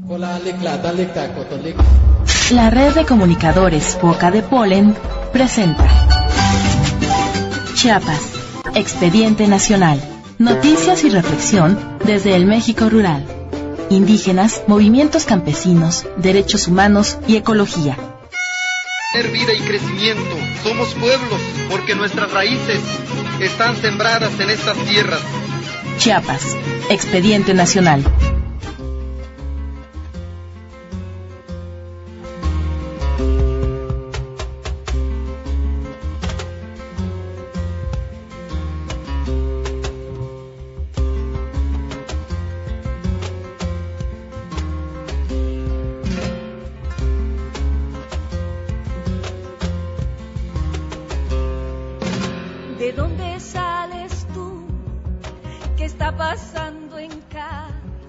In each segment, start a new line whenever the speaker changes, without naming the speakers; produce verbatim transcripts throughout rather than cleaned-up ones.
La red de comunicadores Boca de Polen presenta Chiapas, Expediente Nacional. Noticias y reflexión desde el México rural. Indígenas, movimientos campesinos, derechos humanos y ecología.
Vida y crecimiento. Somos pueblos porque nuestras raíces están sembradas en estas tierras.
Chiapas, Expediente Nacional.
¿De dónde sales tú? ¿Qué está pasando en casa?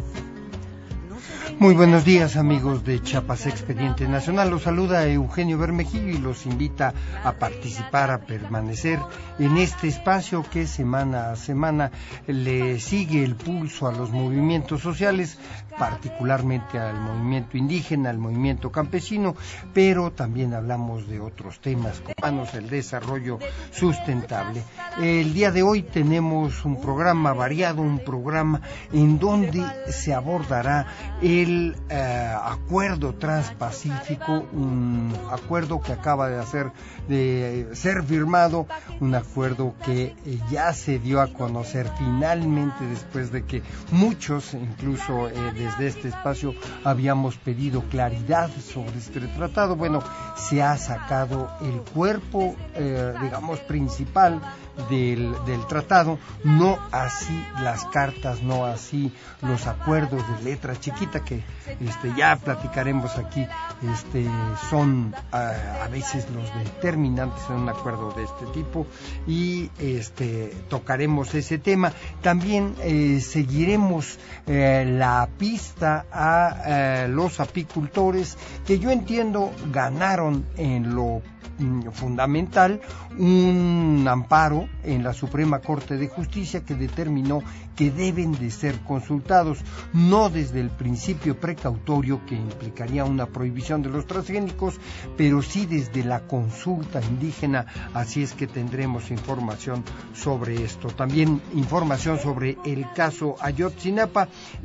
No sé.
Muy buenos días, amigos de Chiapas Expediente Nacional. Los saluda Eugenio Bermejillo y los invita a participar, a permanecer en este espacio que semana a semana le sigue el pulso a los movimientos sociales, particularmente al movimiento indígena, al movimiento campesino, pero también hablamos de otros temas como el desarrollo sustentable. El día de hoy tenemos un programa variado, un programa en donde se abordará el eh, acuerdo transpacífico, un acuerdo que acaba de hacer de ser firmado, un acuerdo que eh, ya se dio a conocer finalmente después de que muchos, incluso eh, desde este espacio, habíamos pedido claridad sobre este tratado. Bueno, se ha sacado el cuerpo, eh, digamos, principal del, del tratado, no así las cartas, no así los acuerdos de letra chiquita que este, ya platicaremos aquí, este, son a, a veces los determinantes en un acuerdo de este tipo, y este, tocaremos ese tema. También eh, seguiremos eh, la pista a eh, los apicultores, que yo entiendo ganaron en lo fundamental un amparo en la Suprema Corte de Justicia que determinó que deben de ser consultados, no desde el principio precautorio que implicaría una prohibición de los transgénicos, pero sí desde la consulta indígena. Así es que tendremos información sobre esto, también información sobre el caso Ayotzinapa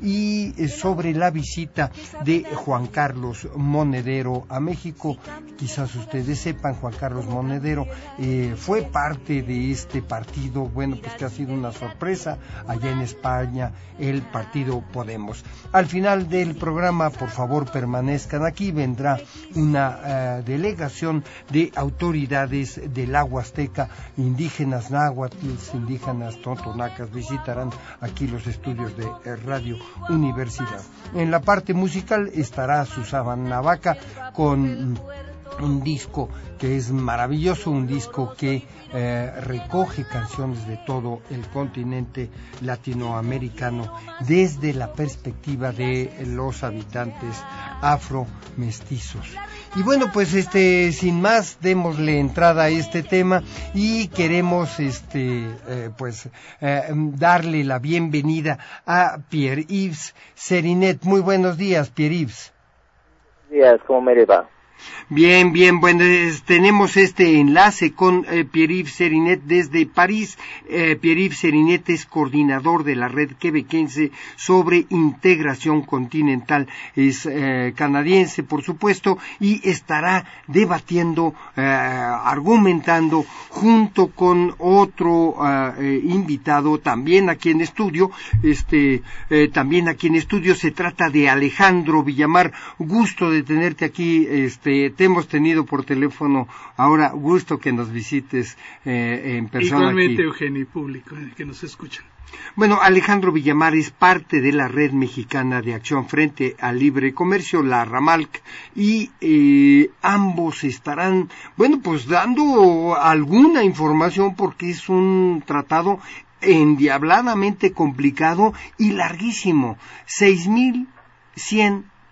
y sobre la visita de Juan Carlos Monedero a México. Quizás ustedes sepan, Juan Carlos Monedero eh, fue parte de este partido, bueno, pues que ha sido una sorpresa allá en España, el partido Podemos. Al final del programa, por favor, permanezcan aquí, vendrá una uh, delegación de autoridades del agua azteca, indígenas náhuatl, indígenas totonacas, visitarán aquí los estudios de eh, Radio Universidad. En la parte musical estará Susana Vaca con un disco que es maravilloso, un disco que eh, recoge canciones de todo el continente latinoamericano desde la perspectiva de los habitantes afro-mestizos. Y bueno, pues este, sin más, démosle entrada a este tema y queremos este, eh, pues eh, darle la bienvenida a Pierre-Yves Serinet. Muy buenos días, Pierre-Yves.
Buenos días, ¿cómo me le va?
Bien, bien, bueno, es, tenemos este enlace con eh, Pierre-Yves Serinet desde París. Eh, Pierre-Yves Serinet es coordinador de la red quebequense sobre integración continental, es eh, canadiense, por supuesto, y estará debatiendo, eh, argumentando junto con otro eh, invitado también aquí en estudio, este, eh, también aquí en estudio. Se trata de Alejandro Villamar. Gusto de tenerte aquí, este, te hemos tenido por teléfono, ahora gusto que nos visites eh, en persona.
Igualmente,
aquí.
Eugenio, y público eh, que nos escuchan.
Bueno, Alejandro Villamar es parte de la Red Mexicana de Acción Frente al Libre Comercio, la RAMALC, y eh, ambos estarán, bueno, pues dando alguna información porque es un tratado endiabladamente complicado y larguísimo, seis mil cien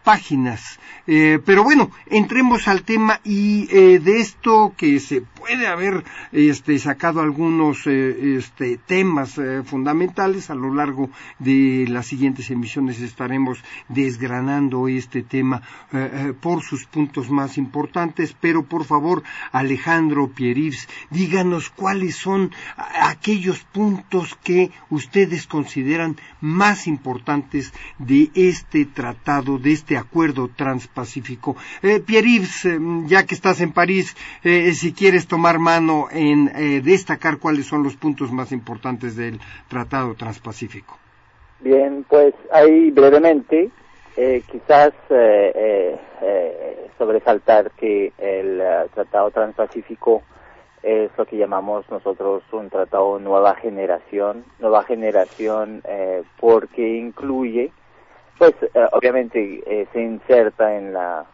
páginas. Eh, pero bueno, entremos al tema y eh, de esto que se puede haber este, sacado algunos eh, este, temas eh, fundamentales. A lo largo de las siguientes emisiones estaremos desgranando este tema eh, eh, por sus puntos más importantes, pero por favor, Alejandro Pieris, díganos cuáles son aquellos puntos que ustedes consideran más importantes de este tratado, de este acuerdo transpacífico. Eh, Pierre-Yves, eh, ya que estás en París, eh, si quieres tomar mano en eh, destacar cuáles son los puntos más importantes del tratado transpacífico.
Bien, pues ahí brevemente, eh, quizás eh, eh, eh, sobresaltar que el uh, tratado transpacífico es lo que llamamos nosotros un tratado nueva generación, nueva generación eh, porque incluye, pues eh, obviamente eh, se inserta en la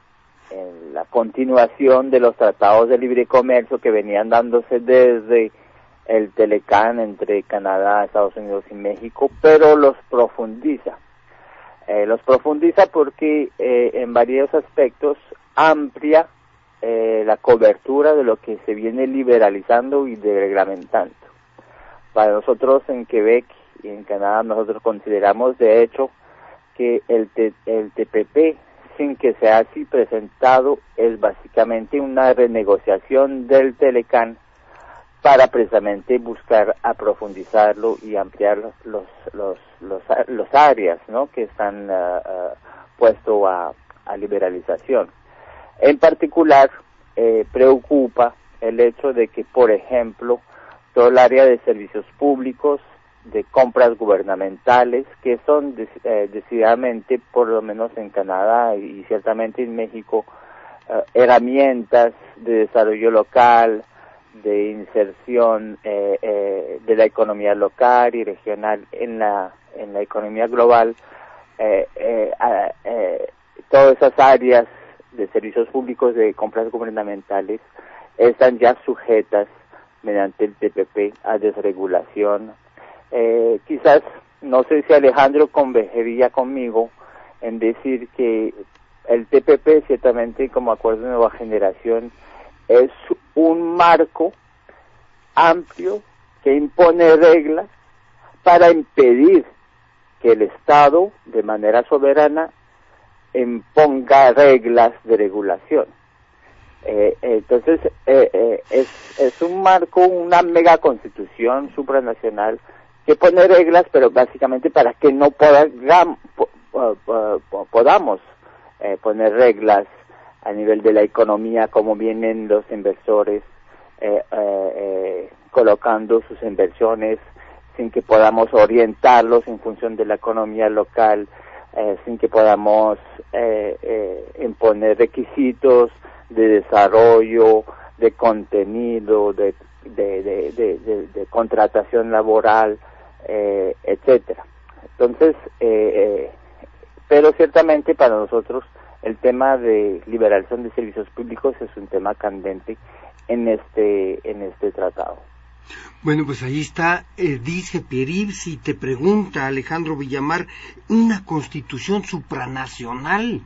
en la continuación de los tratados de libre comercio que venían dándose desde el Telecán entre Canadá, Estados Unidos y México, pero los profundiza. Eh, los profundiza porque eh, en varios aspectos amplia eh, la cobertura de lo que se viene liberalizando y reglamentando. Para nosotros en Quebec y en Canadá, nosotros consideramos de hecho que el, T, el T P P, sin que sea así presentado, es básicamente una renegociación del Telecán para precisamente buscar a profundizarlo y ampliar los los los los, los áreas, ¿no?, que están uh, uh, puestos a, a liberalización. En particular, eh, preocupa el hecho de que, por ejemplo, todo el área de servicios públicos, de compras gubernamentales, que son eh, decididamente, por lo menos en Canadá y ciertamente en México, eh, herramientas de desarrollo local, de inserción eh, eh, de la economía local y regional en la en la economía global, eh, eh, eh, todas esas áreas de servicios públicos, de compras gubernamentales, están ya sujetas mediante el T P P a desregulación. Eh, quizás, no sé si Alejandro convergería conmigo en decir que el T P P, ciertamente como acuerdo de nueva generación, es un marco amplio que impone reglas para impedir que el Estado, de manera soberana, imponga reglas de regulación. Eh, entonces, eh, eh, es, es un marco, una mega constitución supranacional que pone reglas, pero básicamente para que no podamos, podamos eh, poner reglas a nivel de la economía, como vienen los inversores eh, eh, eh, colocando sus inversiones, sin que podamos orientarlos en función de la economía local, eh, sin que podamos eh, eh, imponer requisitos de desarrollo, de contenido, de, de, de, de, de, de contratación laboral, eh, etcétera. Entonces, eh, eh, pero ciertamente para nosotros el tema de liberalización de servicios públicos es un tema candente en este en este tratado.
Bueno, pues ahí está, eh, dice Pierre-Yves, y te pregunta Alejandro Villamar, una constitución supranacional.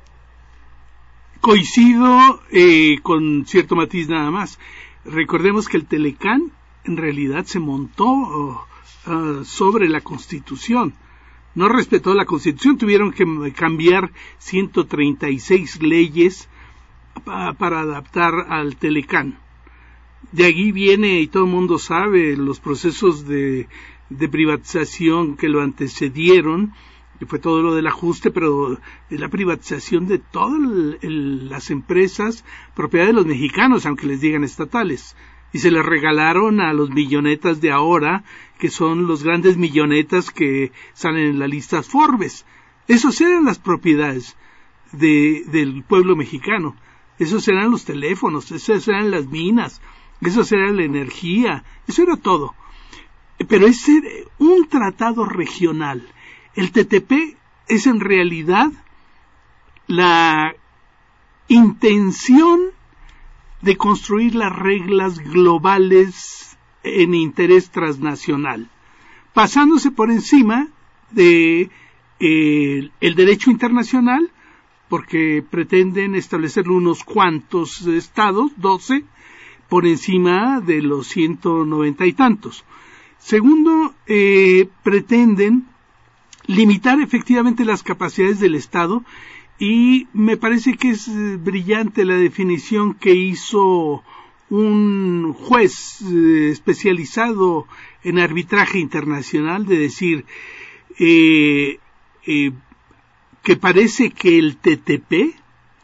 Coincido eh, con cierto matiz nada más. Recordemos que el Telecán en realidad se montó uh, uh, sobre la Constitución. No respetó la Constitución, tuvieron que cambiar ciento treinta y seis leyes pa, para adaptar al Telecán. De allí viene, y todo el mundo sabe, los procesos de, de privatización que lo antecedieron, que fue todo lo del ajuste, pero de la privatización de todas las empresas propiedad de los mexicanos, aunque les digan estatales, y se les regalaron a los millonetas de ahora, que son los grandes millonetas que salen en la lista Forbes. Esas eran las propiedades de, del pueblo mexicano, esos eran los teléfonos, esas eran las minas, eso era la energía, eso era todo. Pero es un tratado regional. El T T P es en realidad la intención de construir las reglas globales en interés transnacional, pasándose por encima de eh, el derecho internacional porque pretenden establecer unos cuantos estados, doce, por encima de los ciento noventa y tantos. Segundo, eh, pretenden limitar efectivamente las capacidades del Estado, y me parece que es brillante la definición que hizo un juez eh, especializado en arbitraje internacional, de decir eh, eh, que parece que el T T P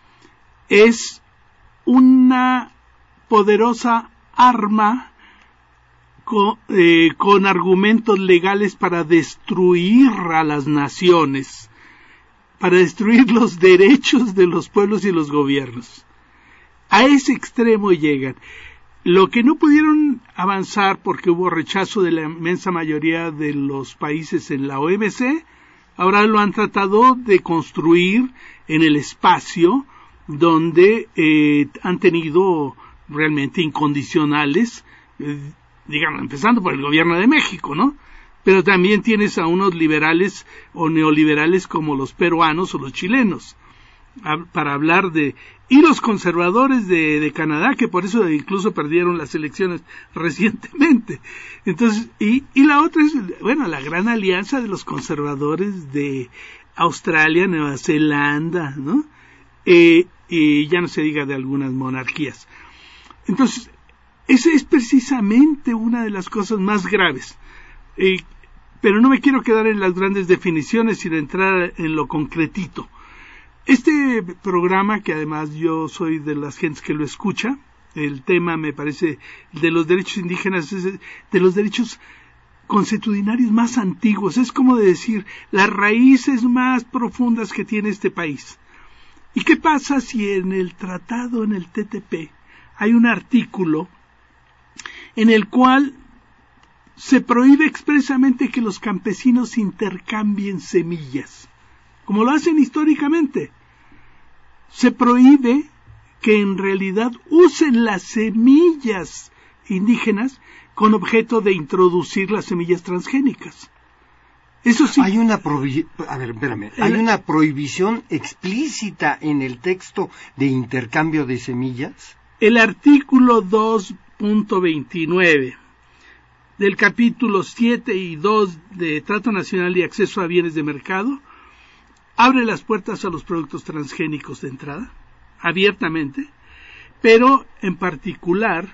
es una poderosa arma con, eh, con argumentos legales para destruir a las naciones, para destruir los derechos de los pueblos y los gobiernos. A ese extremo llegan. Lo que no pudieron avanzar porque hubo rechazo de la inmensa mayoría de los países en la O M C, ahora lo han tratado de construir en el espacio, donde eh, han tenido realmente incondicionales, eh, digamos, empezando por el gobierno de México, ¿no? Pero también tienes a unos liberales o neoliberales como los peruanos o los chilenos, a, para hablar de... Y los conservadores de, de Canadá, que por eso incluso perdieron las elecciones recientemente. Entonces, y, y la otra es, bueno, la gran alianza de los conservadores de Australia, Nueva Zelanda, ¿no? Eh, y ya no se diga de algunas monarquías. Entonces, esa es precisamente una de las cosas más graves. Eh, pero no me quiero quedar en las grandes definiciones, sino entrar en lo concretito. Este programa, que además yo soy de las gentes que lo escucha, el tema me parece de los derechos indígenas, es de los derechos consuetudinarios más antiguos, es como decir, las raíces más profundas que tiene este país. ¿Y qué pasa si en el tratado, en el T T P, hay un artículo en el cual se prohíbe expresamente que los campesinos intercambien semillas, como lo hacen históricamente? Se prohíbe que en realidad usen las semillas indígenas con objeto de introducir las semillas transgénicas. Eso sí.
Hay una prohibi- a ver, espérame, hay
El...
una prohibición explícita en el texto de intercambio de semillas.
El artículo dos punto veintinueve del capítulo siete y dos de Trato Nacional y Acceso a Bienes de Mercado abre las puertas a los productos transgénicos de entrada, abiertamente, pero en particular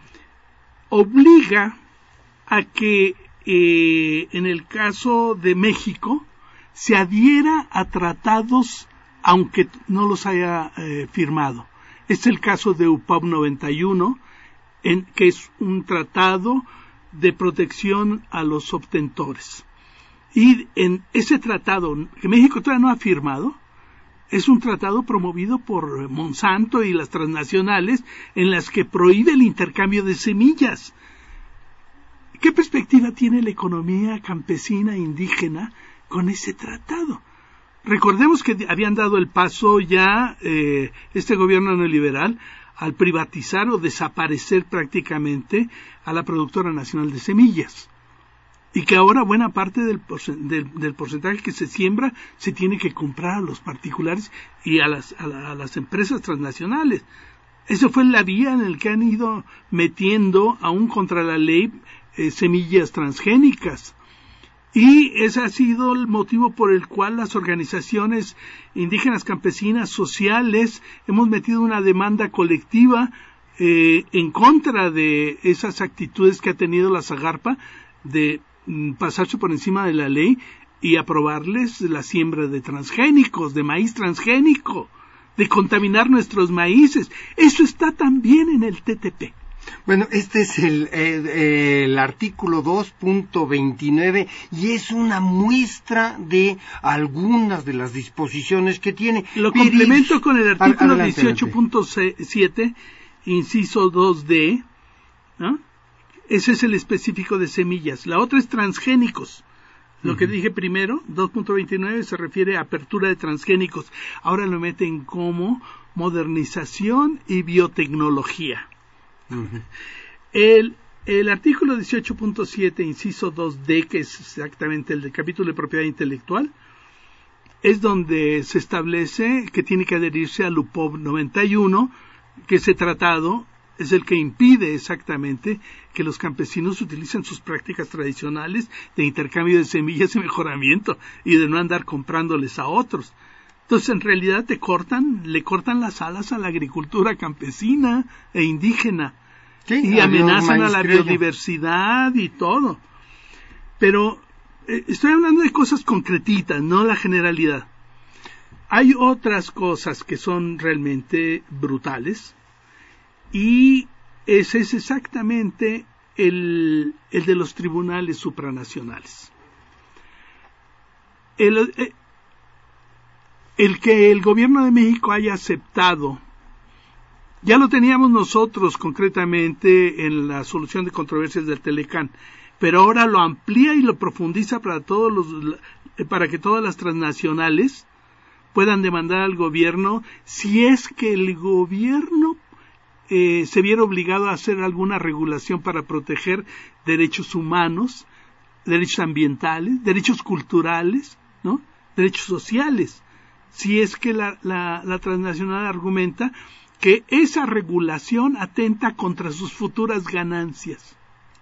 obliga a que eh, en el caso de México se adhiera a tratados aunque no los haya eh, firmado. Es el caso de U P O B noventa y uno, en, que es un tratado de protección a los obtentores. Y en ese tratado, que México todavía no ha firmado, es un tratado promovido por Monsanto y las transnacionales, en las que prohíbe el intercambio de semillas. ¿Qué perspectiva tiene la economía campesina indígena con ese tratado? Recordemos que habían dado el paso ya eh, este gobierno neoliberal al privatizar o desaparecer prácticamente a la productora nacional de semillas, y que ahora buena parte del, del, del porcentaje que se siembra se tiene que comprar a los particulares y a las, a, la, a las empresas transnacionales. Eso fue la vía en la que han ido metiendo aún contra la ley eh, semillas transgénicas. Y ese ha sido el motivo por el cual las organizaciones indígenas, campesinas, sociales, hemos metido una demanda colectiva eh, en contra de esas actitudes que ha tenido la Zagarpa de mm, pasarse por encima de la ley y aprobarles la siembra de transgénicos, de maíz transgénico, de contaminar nuestros maíces. Eso está también en el T T P.
Bueno, este es el, el, el artículo dos punto veintinueve y es una muestra de algunas de las disposiciones que tiene.
Lo
Pero,
complemento con el artículo dieciocho punto
adelante.
siete, inciso dos D, ¿no? Ese es el específico de semillas. La otra es transgénicos. Lo uh-huh. que dije primero, dos punto veintinueve, se refiere a apertura de transgénicos. Ahora lo meten como modernización y biotecnología. Uh-huh. El, el artículo dieciocho punto siete, inciso dos D, que es exactamente el del capítulo de propiedad intelectual, es donde se establece que tiene que adherirse al U P O B noventa y uno, que ese tratado es el que impide exactamente que los campesinos utilicen sus prácticas tradicionales de intercambio de semillas y mejoramiento y de no andar comprándoles a otros. Entonces, en realidad te cortan, le cortan las alas a la agricultura campesina e indígena, sí, y amenazan a la biodiversidad y todo. Pero eh, estoy hablando de cosas concretitas, no la generalidad. Hay otras cosas que son realmente brutales, y ese es exactamente el, el de los tribunales supranacionales. El, el que el gobierno de México haya aceptado, ya lo teníamos nosotros concretamente en la solución de controversias del Telecán, pero ahora lo amplía y lo profundiza para todos los, para que todas las transnacionales puedan demandar al gobierno si es que el gobierno eh, se viera obligado a hacer alguna regulación para proteger derechos humanos, derechos ambientales, derechos culturales, ¿no? Derechos sociales. Si es que la, la, la transnacional argumenta que esa regulación atenta contra sus futuras ganancias.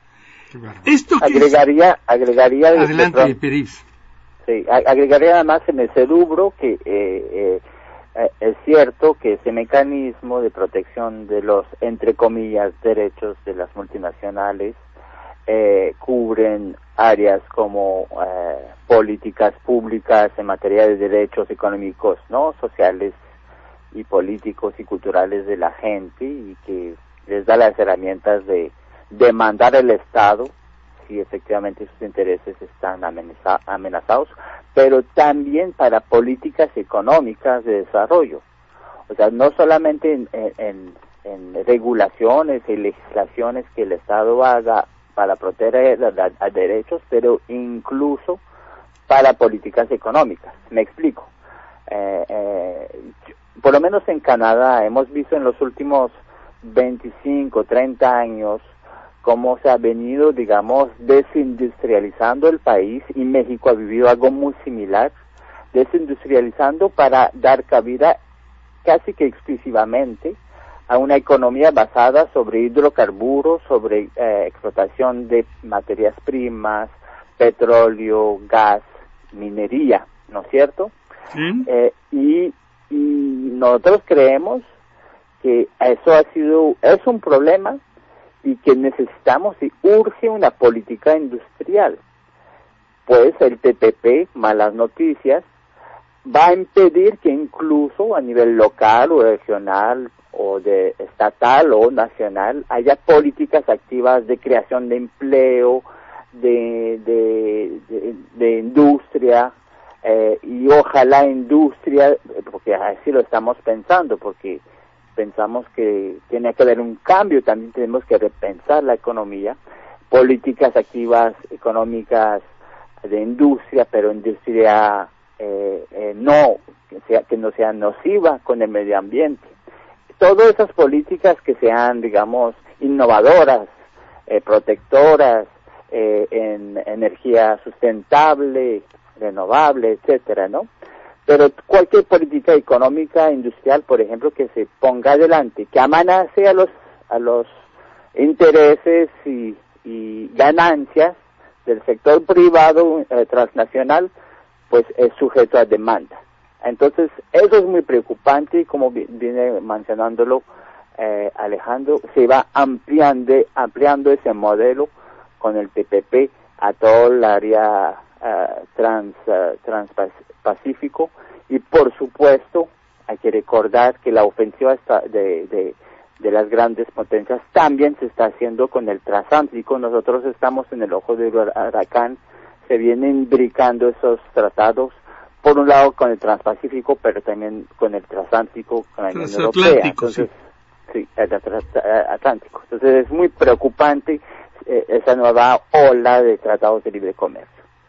Esto que
agregaría, es... agregaría
adelante, Peris.
Sí, agregaría además en ese rubro que eh, eh, es cierto que ese mecanismo de protección de los, entre comillas, derechos de las multinacionales eh, cubren áreas como eh, políticas públicas en materia de derechos económicos, ¿no?, sociales y políticos y culturales de la gente, y que les da las herramientas de demandar al Estado si efectivamente sus intereses están amenaza, amenazados, pero también para políticas económicas de desarrollo. O sea, no solamente en, en, en regulaciones y legislaciones que el Estado haga para proteger a, a derechos, pero incluso para políticas económicas. Me explico. Eh, eh, por lo menos en Canadá hemos visto en los últimos veinticinco, treinta años cómo se ha venido, digamos, desindustrializando el país, y México ha vivido algo muy similar, desindustrializando para dar cabida casi que exclusivamente a una economía basada sobre hidrocarburos, sobre eh, explotación de materias primas, petróleo, gas, minería, ¿no es cierto?
¿Sí?
Eh, y, y nosotros creemos que eso ha sido, es un problema, y que necesitamos y urge una política industrial. Pues el T P P, malas noticias, va a impedir que incluso a nivel local o regional o de estatal o nacional haya políticas activas de creación de empleo, de, de, de, de industria, eh, y ojalá industria, porque así lo estamos pensando, porque pensamos que tiene que haber un cambio, también tenemos que repensar la economía, políticas activas económicas de industria, pero industria eh, eh, no, que, sea, que no sea nociva con el medio ambiente. Todas esas políticas que sean, digamos, innovadoras, eh, protectoras, eh, en energía sustentable, renovable, etcétera, ¿no? Pero cualquier política económica industrial, por ejemplo, que se ponga adelante, que amenace a los a los intereses y, y ganancias del sector privado eh, transnacional, pues es sujeto a demanda. Entonces, eso es muy preocupante, y como viene mencionándolo eh, Alejandro, se va ampliando, ampliando ese modelo con el T P P a todo el área uh, trans, uh, transpacífico, y por supuesto hay que recordar que la ofensiva está de, de, de las grandes potencias también se está haciendo con el transatlántico. Nosotros estamos en el ojo del huracán, se vienen imbricando esos tratados, por un lado con el Transpacífico, pero también con el Transatlántico, con la Unión Europea. Entonces, sí, sí el Atlántico. Entonces es muy preocupante eh, esa nueva ola de tratados de libre comercio.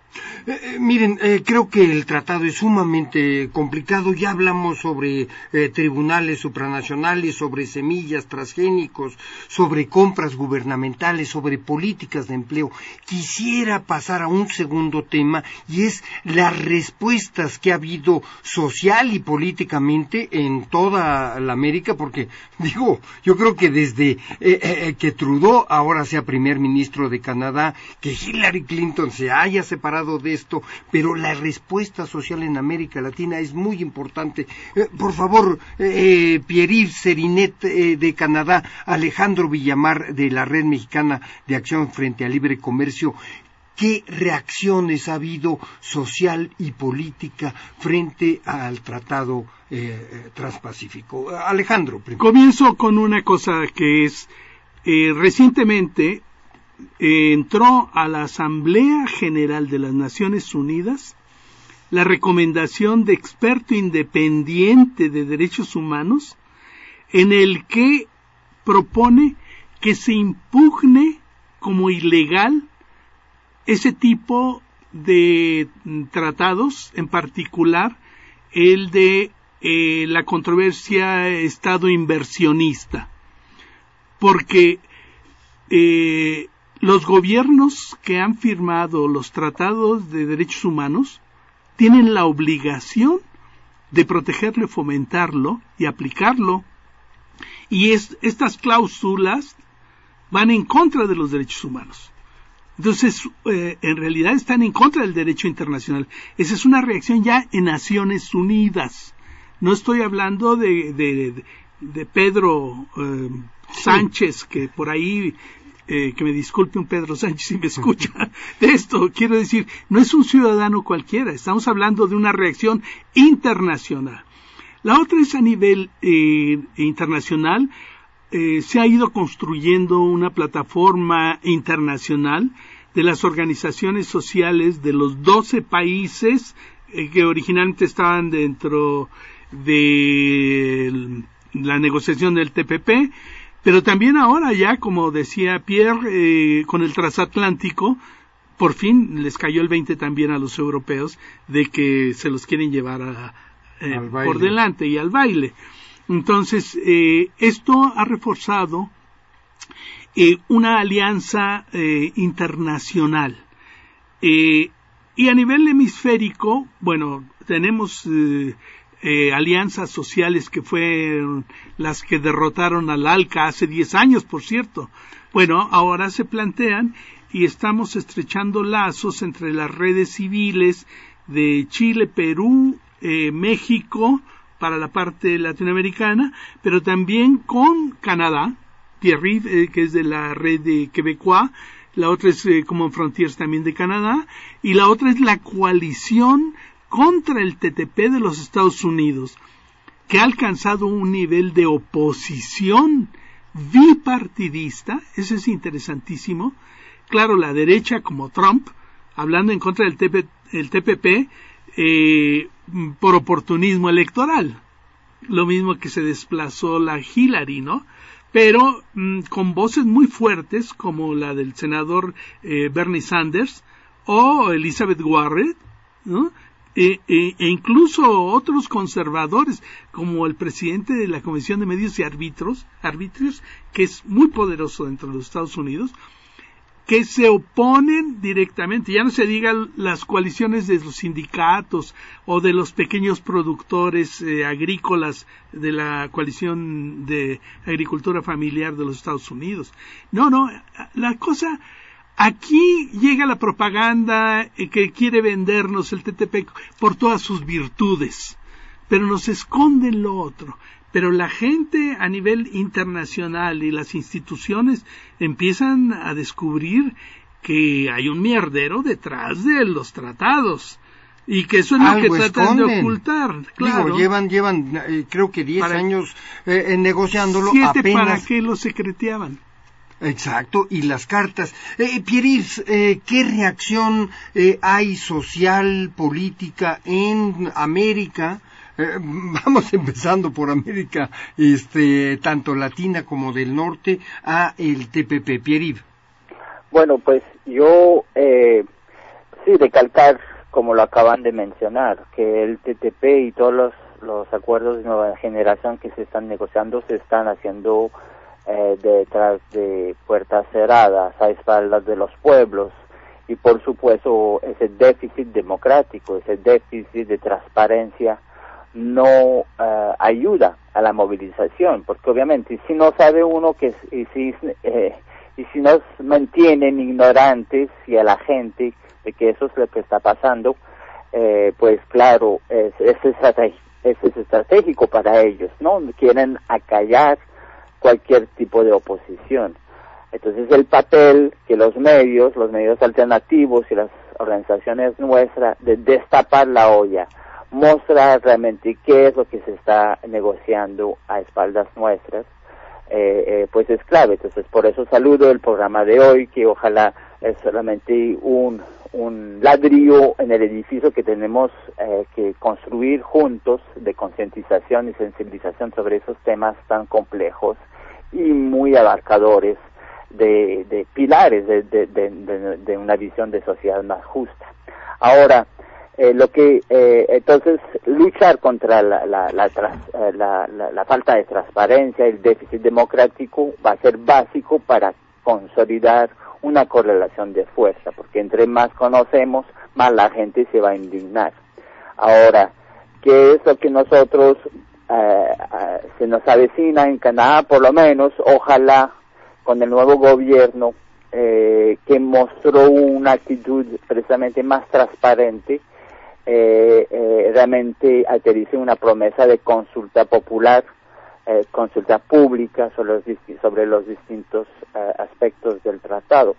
Eh, miren, eh, creo que el tratado es sumamente complicado. Ya hablamos sobre eh, tribunales supranacionales, sobre semillas, transgénicos, sobre compras gubernamentales, sobre políticas de empleo. Quisiera pasar a un segundo tema, y es las respuestas que ha habido social y políticamente en toda la América, porque, digo, yo creo que desde eh, eh, que Trudeau ahora sea primer ministro de Canadá, que Hillary Clinton se haya separado de esto, pero la respuesta social en América Latina es muy importante. Eh, por favor, eh, Pierre-Yves Serinet eh, de Canadá, Alejandro Villamar de la Red Mexicana de Acción Frente al Libre Comercio, ¿qué reacciones ha habido social y política frente al Tratado eh, Transpacífico? Alejandro, primero.
Comienzo con una cosa que es, eh, recientemente eh, entró a la Asamblea General de las Naciones Unidas la recomendación de experto independiente de derechos humanos, en el que propone que se impugne como ilegal ese tipo de tratados, en particular el de eh, la controversia Estado inversionista, porque eh, los gobiernos que han firmado los tratados de derechos humanos tienen la obligación de protegerlo, fomentarlo y aplicarlo, y es, estas cláusulas van en contra de los derechos humanos. Entonces, eh, en realidad están en contra del derecho internacional. Esa es una reacción ya en Naciones Unidas. No estoy hablando de, de, de Pedro eh, Sánchez, que por ahí, eh, que me disculpe un Pedro Sánchez si me escucha de esto. Quiero decir, no es un ciudadano cualquiera. Estamos hablando de una reacción internacional. La otra es a nivel eh, internacional. Eh, se ha ido construyendo una plataforma internacional de las organizaciones sociales de los doce países eh, que originalmente estaban dentro de la negociación del T P P, pero también ahora ya, como decía Pierre, eh, con el transatlántico, por fin les cayó el veinte también a los europeos de que se los quieren llevar a, eh, por delante y al baile. Entonces, eh, esto ha reforzado eh, una alianza eh, internacional. Eh, y a nivel hemisférico, bueno, tenemos eh, eh, alianzas sociales que fueron las que derrotaron al ALCA hace diez años, por cierto. Bueno, ahora se plantean y estamos estrechando lazos entre las redes civiles de Chile, Perú, eh, México, para la parte latinoamericana, pero también con Canadá, Pierre, eh, que es de la red de Quebecois, la otra es eh, Common Frontiers también de Canadá, y la otra es la coalición contra el T T P de los Estados Unidos, que ha alcanzado un nivel de oposición bipartidista. Eso es interesantísimo. Claro, la derecha, como Trump, hablando en contra del T P, el T P P, eh, por oportunismo electoral, lo mismo que se desplazó la Hillary, ¿no? Pero mmm, con voces muy fuertes como la del senador eh, Bernie Sanders o Elizabeth Warren, ¿no? E, e, e incluso otros conservadores como el presidente de la Comisión de Medios y Árbitros, Arbitrios, que es muy poderoso dentro de los Estados Unidos, que se oponen directamente. Ya no se digan las coaliciones de los sindicatos o de los pequeños productores eh, agrícolas de la coalición de agricultura familiar de los Estados Unidos. No, no, la cosa, aquí llega la propaganda eh, que quiere vendernos el T T P por todas sus virtudes, pero nos esconden lo otro. Pero la gente a nivel internacional y las instituciones empiezan a descubrir que hay un mierdero detrás de los tratados y que eso es
Algo
lo que tratan
esconden.
de ocultar. Claro.
Digo, llevan, llevan eh, creo que diez
Para-
años eh, negociándolo.
Siete,
apenas.
¿para qué lo secreteaban?
Exacto, y las cartas. Eh, Pierre-Yves, eh, ¿qué reacción eh, hay social, política en América? Eh, vamos empezando por América, este, tanto latina como del norte, a el T P P. Pierre-Yves.
Bueno, pues yo eh, sí recalcar como lo acaban de mencionar, que el T T P y todos los, los acuerdos de nueva generación que se están negociando se están haciendo eh, detrás de puertas cerradas, a espaldas de los pueblos, y por supuesto ese déficit democrático, ese déficit de transparencia no uh, ayuda a la movilización, porque obviamente si no sabe uno que y si eh, y si nos mantienen ignorantes y a la gente de que eso es lo que está pasando, eh, pues claro, es, es, estrategi- es, es estratégico para ellos, ¿no? Quieren acallar cualquier tipo de oposición. Entonces el papel que los medios, los medios alternativos y las organizaciones nuestras de destapar la olla, mostrar realmente qué es lo que se está negociando a espaldas nuestras, eh, eh, pues es clave. Entonces por eso saludo el programa de hoy, que ojalá es solamente un, un ladrillo en el edificio que tenemos eh, que construir juntos de concientización y sensibilización sobre esos temas tan complejos y muy abarcadores de, de pilares de, de, de, de, de una visión de sociedad más justa. Ahora, eh, lo que eh, entonces luchar contra la la la, tras, eh, la la la falta de transparencia, el déficit democrático va a ser básico para consolidar una correlación de fuerza, porque entre más conocemos, más la gente se va a indignar. Ahora, ¿qué es lo que nosotros eh, eh, se nos avecina en Canadá, por lo menos? Ojalá con el nuevo gobierno eh, que mostró una actitud precisamente más transparente, eh, eh, realmente aterrice una promesa de consulta popular, eh, consulta pública sobre los, sobre los distintos eh, aspectos del tratado.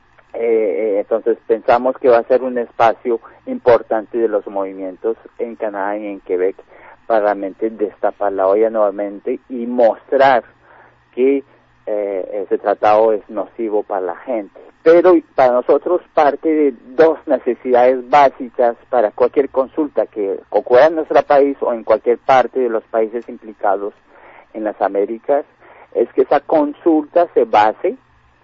Eh, entonces pensamos que va a ser un espacio importante de los movimientos en Canadá y en Quebec para realmente destapar la olla nuevamente y mostrar que Eh, ese tratado es nocivo para la gente. Pero para nosotros parte de dos necesidades básicas para cualquier consulta que ocurra en nuestro país o en cualquier parte de los países implicados en las Américas, es que esa consulta se base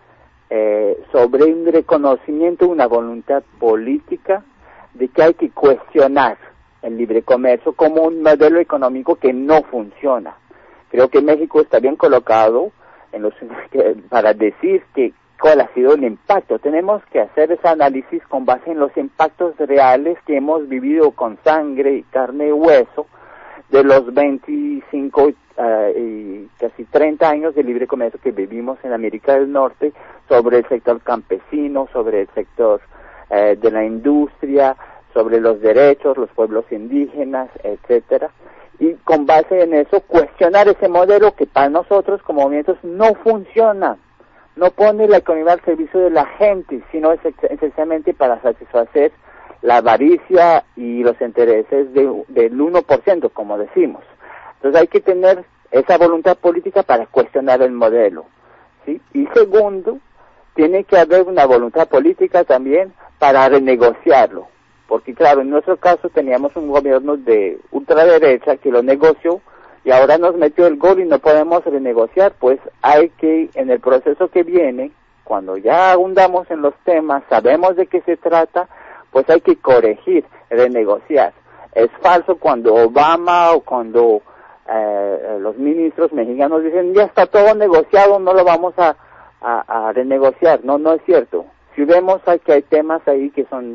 eh, sobre un reconocimiento, una voluntad política de que hay que cuestionar el libre comercio como un modelo económico que no funciona. Creo que México está bien colocado en los para decir que cuál ha sido el impacto. Tenemos que hacer ese análisis con base en los impactos reales que hemos vivido con sangre y carne y hueso de los veinticinco uh, y casi treinta años de libre comercio que vivimos en América del Norte, sobre el sector campesino, sobre el sector uh, de la industria, sobre los derechos, los pueblos indígenas, etcétera. Y con base en eso cuestionar ese modelo que para nosotros como movimientos no funciona, no pone la economía al servicio de la gente, sino es esencialmente para satisfacer la avaricia y los intereses de, del uno por ciento, como decimos. Entonces hay que tener esa voluntad política para cuestionar el modelo, ¿sí? Y segundo, tiene que haber una voluntad política también para renegociarlo. Porque claro, en nuestro caso teníamos un gobierno de ultraderecha que lo negoció y ahora nos metió el gol y no podemos renegociar. Pues hay que, en el proceso que viene, cuando ya abundamos en los temas, sabemos de qué se trata, pues hay que corregir, renegociar. Es falso cuando Obama o cuando eh, los ministros mexicanos dicen ya está todo negociado, no lo vamos a, a, a renegociar. No, no es cierto. Si vemos hay que hay temas ahí que son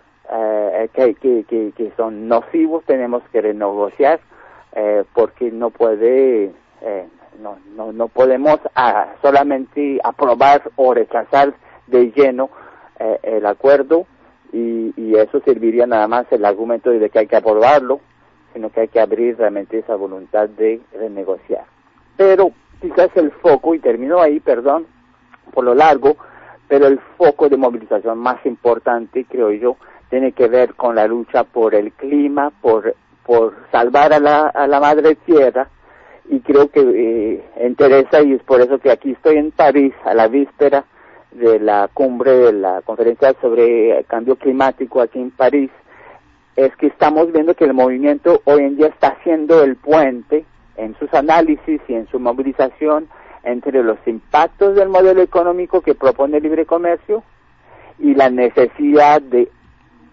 Eh, que, que, que, que son nocivos, tenemos que renegociar eh, porque no puede eh, no, no, no podemos ah, solamente aprobar o rechazar de lleno eh, el acuerdo y, y eso serviría nada más el argumento de que hay que aprobarlo, sino que hay que abrir realmente esa voluntad de renegociar. Pero quizás el foco, y termino ahí, perdón por lo largo, pero el foco de movilización más importante, creo yo, tiene que ver con la lucha por el clima, por por salvar a la a la madre tierra, y creo que eh, interesa, y es por eso que aquí estoy en París a la víspera de la cumbre de la conferencia sobre el cambio climático aquí en París, es que estamos viendo que el movimiento hoy en día está haciendo el puente en sus análisis y en su movilización entre los impactos del modelo económico que propone el libre comercio y la necesidad de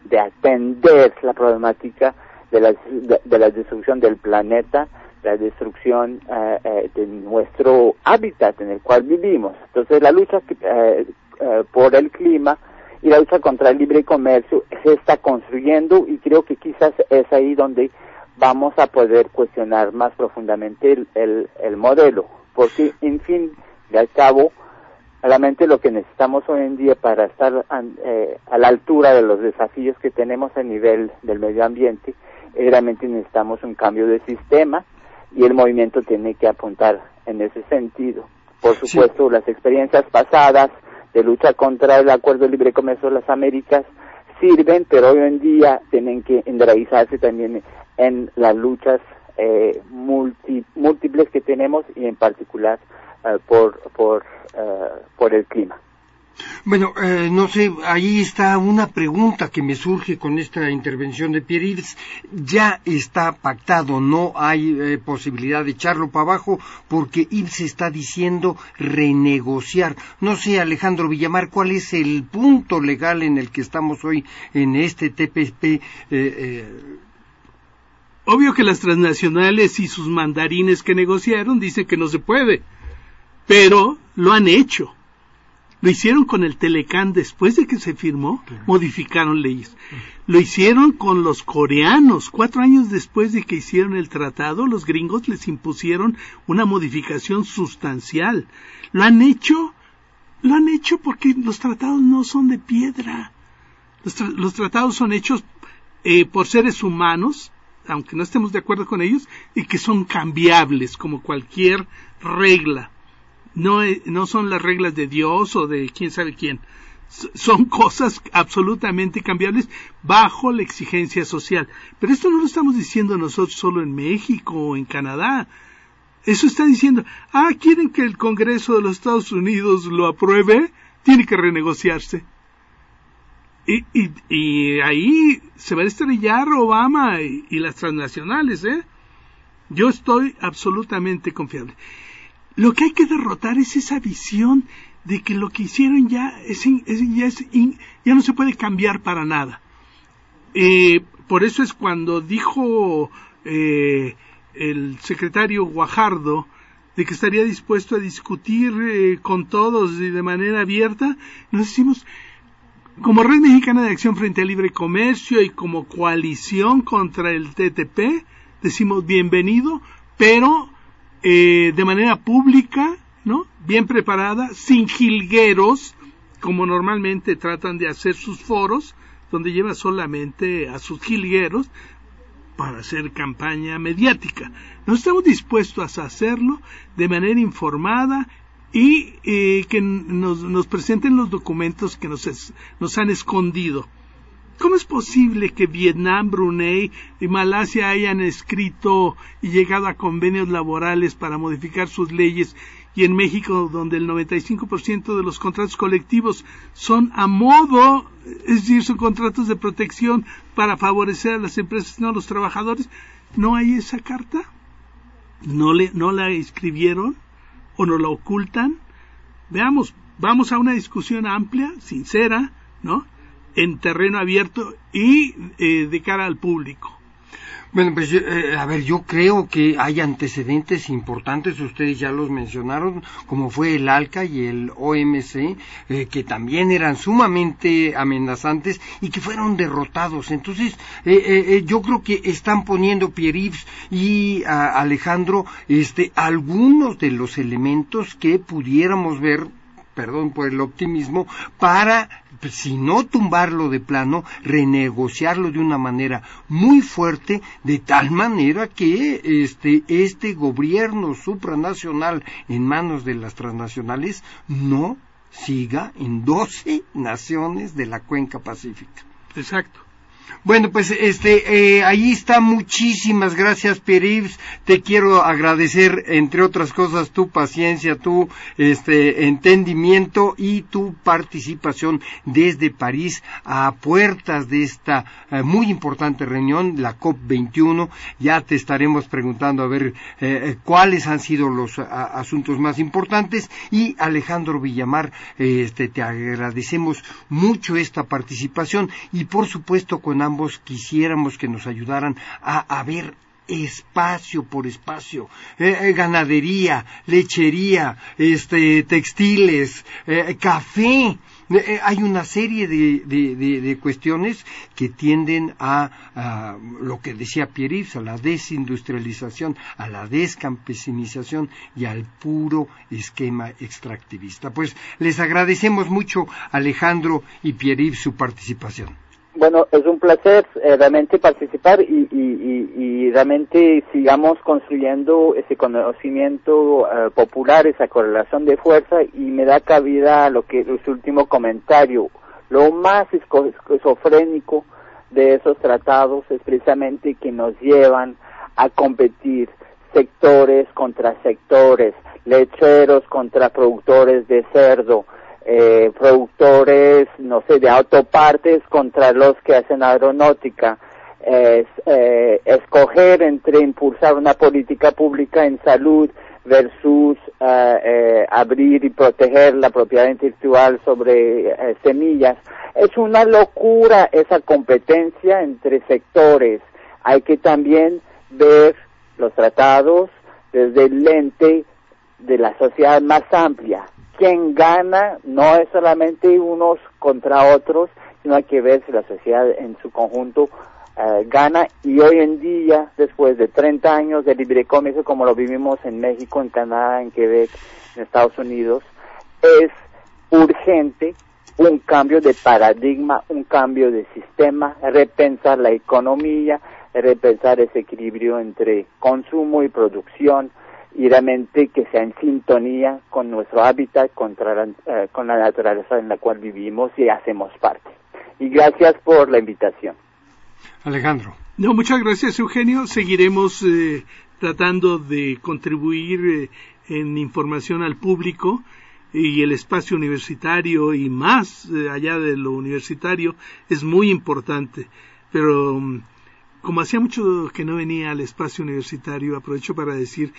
de atender la problemática de la, de, de la destrucción del planeta, la destrucción eh, eh, de nuestro hábitat en el cual vivimos. Entonces la lucha eh, eh, por el clima y la lucha contra el libre comercio se está construyendo, y creo que quizás es ahí donde vamos a poder cuestionar más profundamente el, el, el modelo, porque en fin de al cabo, realmente lo que necesitamos hoy en día para estar eh, a la altura de los desafíos que tenemos a nivel del medio ambiente, realmente necesitamos un cambio de sistema, y el movimiento tiene que apuntar en ese sentido. Por supuesto, sí. Las experiencias pasadas de lucha contra el Acuerdo de Libre Comercio de las Américas sirven, pero hoy en día tienen que enraizarse también en las luchas eh, multi, múltiples que tenemos, y en particular eh, por, por, uh, por el clima.
Bueno, eh, no sé, ahí está una pregunta que me surge con esta intervención de Pierre-Yves. Ya está pactado, no hay eh, posibilidad de echarlo para abajo, porque Yves está diciendo renegociar. No sé, Alejandro Villamar, ¿cuál es el punto legal en el que estamos hoy en este T P P? Eh, eh...
Obvio que las transnacionales y sus mandarines que negociaron dicen que no se puede, pero lo han hecho. Lo hicieron con el Telecán después de que se firmó, modificaron leyes. Lo hicieron con los coreanos, cuatro años después de que hicieron el tratado, los gringos les impusieron una modificación sustancial. Lo han hecho, lo han hecho porque los tratados no son de piedra. Los, tra- los tratados son hechos eh, por seres humanos, aunque no estemos de acuerdo con ellos, y que son cambiables como cualquier regla. No, no son las reglas de Dios o de quién sabe quién. Son cosas absolutamente cambiables bajo la exigencia social. Pero esto no lo estamos diciendo nosotros solo en México o en Canadá. Eso está diciendo, ah, quieren que el Congreso de los Estados Unidos lo apruebe, tiene que renegociarse. Y, y, y ahí se va a estrellar Obama y, y las transnacionales, ¿eh? Yo estoy absolutamente confiable. Lo que hay que derrotar es esa visión de que lo que hicieron ya es, es, ya, es ya no se puede cambiar para nada. Eh, por eso es cuando dijo eh, el secretario Guajardo de que estaría dispuesto a discutir eh, con todos y de manera abierta, nos decimos, como Red Mexicana de Acción Frente al Libre Comercio y como coalición contra el T T P, decimos bienvenido, pero Eh, de manera pública, ¿no? Bien preparada, sin jilgueros, como normalmente tratan de hacer sus foros, donde lleva solamente a sus jilgueros para hacer campaña mediática. No estamos dispuestos a hacerlo de manera informada y eh, que nos, nos presenten los documentos que nos, es, nos han escondido. ¿Cómo es posible que Vietnam, Brunei y Malasia hayan escrito y llegado a convenios laborales para modificar sus leyes, y en México, donde el noventa y cinco por ciento de los contratos colectivos son a modo, es decir, son contratos de protección para favorecer a las empresas, no a los trabajadores, no hay esa carta? ¿No, le, no la escribieron o no la ocultan? Veamos, vamos a una discusión amplia, sincera, ¿no?, en terreno abierto y eh, de cara al público.
Bueno, pues eh, a ver, yo creo que hay antecedentes importantes, ustedes ya los mencionaron, como fue el ALCA y el O M C, eh, que también eran sumamente amenazantes y que fueron derrotados. Entonces, eh, eh, yo creo que están poniendo Pierre-Yves y a Alejandro este, algunos de los elementos que pudiéramos ver, perdón por el optimismo, para, si no tumbarlo de plano, renegociarlo de una manera muy fuerte, de tal manera que este, este gobierno supranacional en manos de las transnacionales no siga en doce naciones de la cuenca pacífica.
Exacto.
Bueno, pues este, eh, ahí está. Muchísimas gracias, Pierre-Yves. Te quiero agradecer, entre otras cosas, tu paciencia, tu este entendimiento y tu participación desde París a puertas de esta eh, muy importante reunión, la COP veintiuno. Ya te estaremos preguntando a ver eh, cuáles han sido los a, asuntos más importantes. Y Alejandro Villamar, eh, este, te agradecemos mucho esta participación y, por supuesto, con ambos quisiéramos que nos ayudaran a, a ver espacio por espacio, eh, ganadería, lechería, este, textiles, eh, café. Eh, hay una serie de, de, de, de cuestiones que tienden a, a lo que decía Pierre-Yves, a la desindustrialización, a la descampesinización y al puro esquema extractivista. Pues les agradecemos mucho, Alejandro y Pierre-Yves, su participación.
Bueno, es un placer eh, realmente participar y, y, y, y realmente sigamos construyendo ese conocimiento eh, popular, esa correlación de fuerza, y me da cabida a lo que es su último comentario. Lo más esquizofrénico de esos tratados es precisamente que nos llevan a competir sectores contra sectores, lecheros contra productores de cerdo, Eh, productores, no sé, de autopartes contra los que hacen aeronáutica, eh, eh, escoger entre impulsar una política pública en salud versus eh, eh, abrir y proteger la propiedad intelectual sobre eh, semillas. Es una locura esa competencia entre sectores. Hay que también ver los tratados desde el lente de la sociedad más amplia. Quien gana no es solamente unos contra otros, sino hay que ver si la sociedad en su conjunto uh, gana. Y hoy en día, después de treinta años de libre comercio, como lo vivimos en México, en Canadá, en Quebec, en Estados Unidos, es urgente un cambio de paradigma, un cambio de sistema, repensar la economía, repensar ese equilibrio entre consumo y producción, y realmente que sea en sintonía con nuestro hábitat, contra la, eh, con la naturaleza en la cual vivimos y hacemos parte. Y gracias por la invitación.
Alejandro.
No, muchas gracias, Eugenio. Seguiremos eh, tratando de contribuir eh, en información al público, y el espacio universitario y más eh, allá de lo universitario es muy importante. Pero um, como hacía mucho que no venía al espacio universitario, aprovecho para decir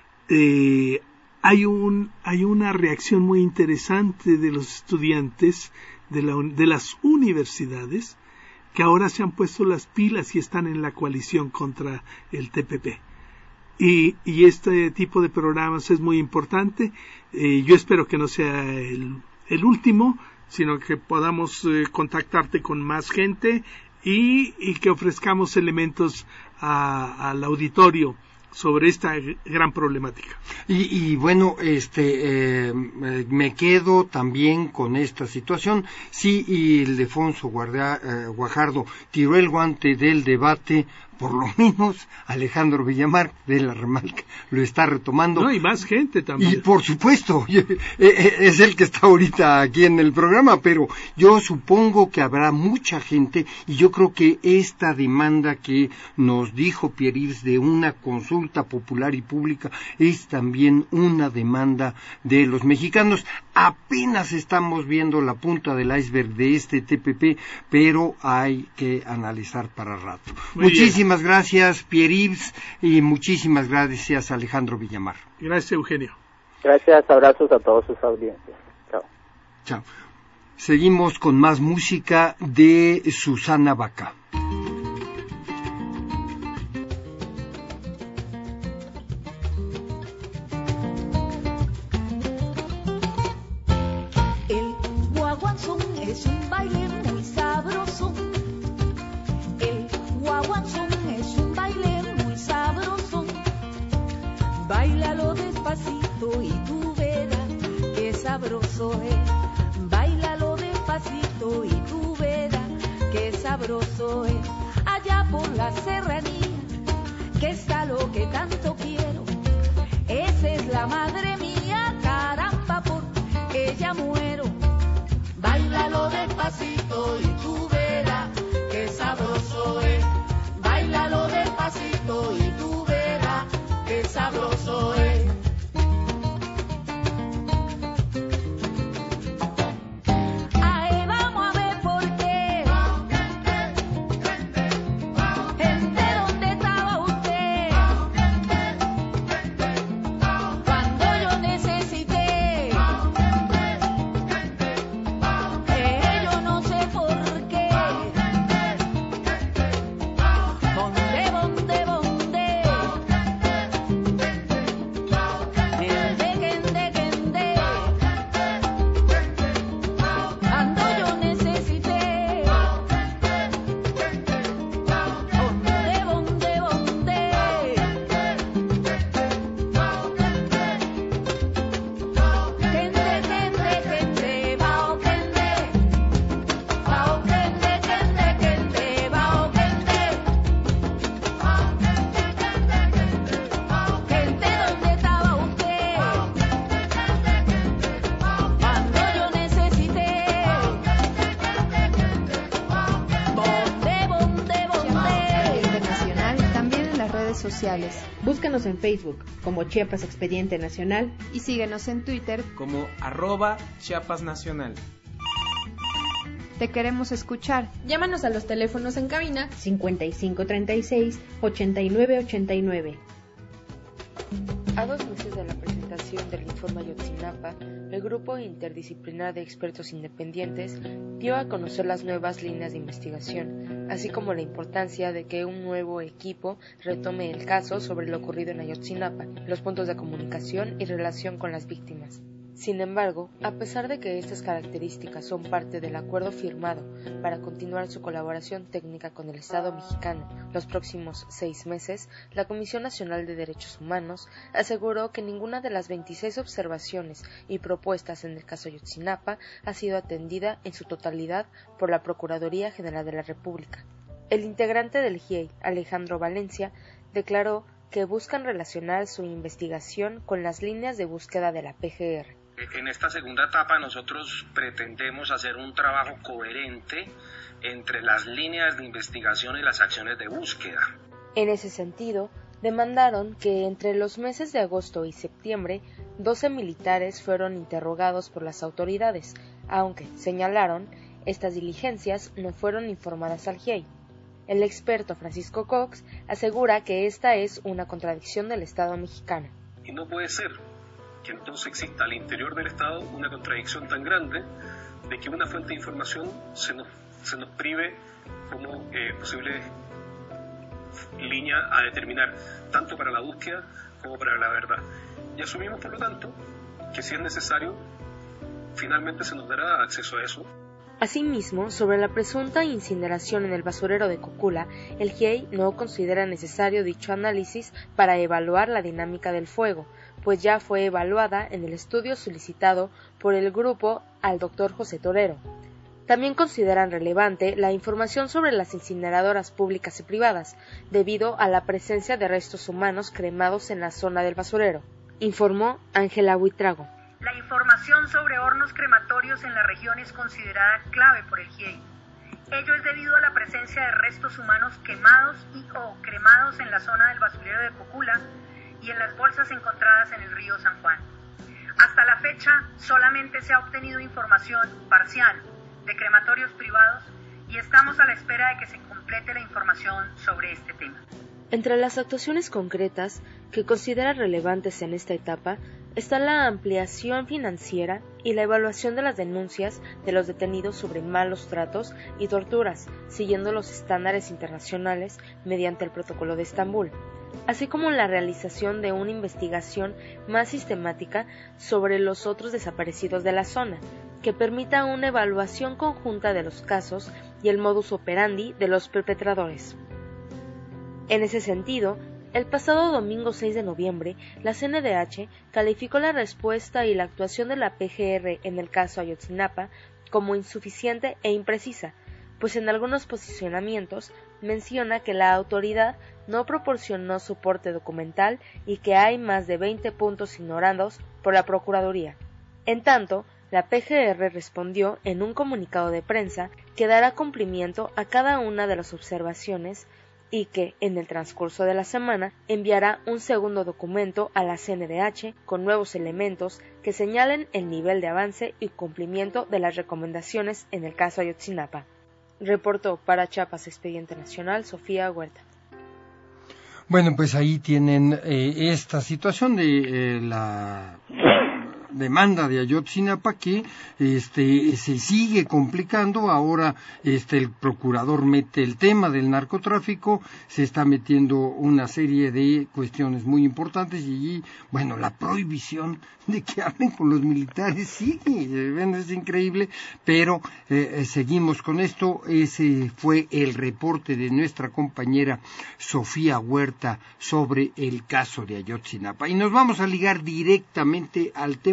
Eh, hay un hay una reacción muy interesante de los estudiantes de, la, de las universidades, que ahora se han puesto las pilas y están en la coalición contra el T P P. Y, y este tipo de programas es muy importante. Eh, yo espero que no sea el, el último, sino que podamos eh, contactarte con más gente y, y que ofrezcamos elementos a, al auditorio sobre esta gran problemática.
Y, y bueno, este eh, me quedo también con esta situación. Sí, y Ildefonso Guardia, eh, Guajardo tiró el guante del debate. Por lo menos Alejandro Villamar de la Remalca lo está retomando.
No, y más gente también.
Y por supuesto, es el que está ahorita aquí en el programa, pero yo supongo que habrá mucha gente, y yo creo que esta demanda que nos dijo Pierre-Yves de una consulta popular y pública es también una demanda de los mexicanos. Apenas estamos viendo la punta del iceberg de este T P P, pero hay que analizar para rato. Muy Muchísimas bien. Gracias, Pierre-Yves, y muchísimas gracias, Alejandro Villamar.
Gracias, Eugenio.
Gracias, abrazos a todos sus audiencias. Chao.
Chao. Seguimos con más música de Susana Baca.
Báilalo despacito y tú verás qué sabroso es. Báilalo despacito y tú verás qué sabroso es. Allá por la serranía, que está lo que tanto quiero. Esa es la madre mía, caramba, por ella muero. Báilalo despacito y tú verás qué sabroso
sociales.
Búscanos en Facebook como Chiapas Expediente Nacional
y síguenos en Twitter
como arroba Chiapas Nacional.
Te queremos escuchar.
Llámanos a los teléfonos en cabina
cincuenta y cinco treinta y seis, ochenta y nueve ochenta y nueve.
A dos meses de la presentación del informe Ayotzinapa, el Grupo Interdisciplinar de Expertos Independientes dio a conocer las nuevas líneas de investigación, así como la importancia de que un nuevo equipo retome el caso sobre lo ocurrido en Ayotzinapa, los puntos de comunicación y relación con las víctimas. Sin embargo, a pesar de que estas características son parte del acuerdo firmado para continuar su colaboración técnica con el Estado mexicano los próximos seis meses, la Comisión Nacional de Derechos Humanos aseguró que ninguna de las veintiséis observaciones y propuestas en el caso Ayotzinapa ha sido atendida en su totalidad por la Procuraduría General de la República. El integrante del G I E I, Alejandro Valencia, declaró que buscan relacionar su investigación con las líneas de búsqueda de la P G R.
En esta segunda etapa nosotros pretendemos hacer un trabajo coherente entre las líneas de investigación y las acciones de búsqueda.
En ese sentido, demandaron que entre los meses de agosto y septiembre, doce militares fueron interrogados por las autoridades, aunque, señalaron, estas diligencias no fueron informadas al G I E I. El experto Francisco Cox asegura que esta es una contradicción del Estado mexicano.
Y no puede ser que entonces exista al interior del Estado una contradicción tan grande de que una fuente de información se nos, se nos prive como eh, posible línea a determinar, tanto para la búsqueda como para la verdad. Y asumimos, por lo tanto, que si es necesario, finalmente se nos dará acceso a eso.
Asimismo, sobre la presunta incineración en el basurero de Cocula, el G I E I no considera necesario dicho análisis para evaluar la dinámica del fuego, pues ya fue evaluada en el estudio solicitado por el grupo al doctor José Torero. También consideran relevante la información sobre las incineradoras públicas y privadas, debido a la presencia de restos humanos cremados en la zona del basurero, informó Ángela Buitrago.
La información sobre hornos crematorios en la región es considerada clave por el G I E I. Ello es debido a la presencia de restos humanos quemados y o cremados en la zona del basurero de Cocula y en las bolsas encontradas en el río San Juan. Hasta la fecha, solamente se ha obtenido información parcial de crematorios privados y estamos a la espera de que se complete la información sobre este tema.
Entre las actuaciones concretas que considera relevantes en esta etapa está la ampliación financiera y la evaluación de las denuncias de los detenidos sobre malos tratos y torturas, siguiendo los estándares internacionales mediante el Protocolo de Estambul, así como la realización de una investigación más sistemática sobre los otros desaparecidos de la zona, que permita una evaluación conjunta de los casos y el modus operandi de los perpetradores. En ese sentido, el pasado domingo seis de noviembre, la C N D H calificó la respuesta y la actuación de la P G R en el caso Ayotzinapa como insuficiente e imprecisa, pues en algunos posicionamientos menciona que la autoridad no proporcionó soporte documental y que hay más de veinte puntos ignorados por la Procuraduría. En tanto, la P G R respondió en un comunicado de prensa que dará cumplimiento a cada una de las observaciones y que, en el transcurso de la semana, enviará un segundo documento a la C N D H con nuevos elementos que señalen el nivel de avance y cumplimiento de las recomendaciones en el caso Ayotzinapa. Reportó para Chiapas Expediente Nacional Sofía Huerta.
Bueno, pues ahí tienen eh, esta situación de eh, la demanda de Ayotzinapa que este se sigue complicando. Ahora este el procurador mete el tema del narcotráfico, se está metiendo una serie de cuestiones muy importantes y allí, bueno, la prohibición de que hablen con los militares sigue, bueno, es increíble, pero eh, seguimos con esto. Ese fue el reporte de nuestra compañera Sofía Huerta sobre el caso de Ayotzinapa y nos vamos a ligar directamente al tema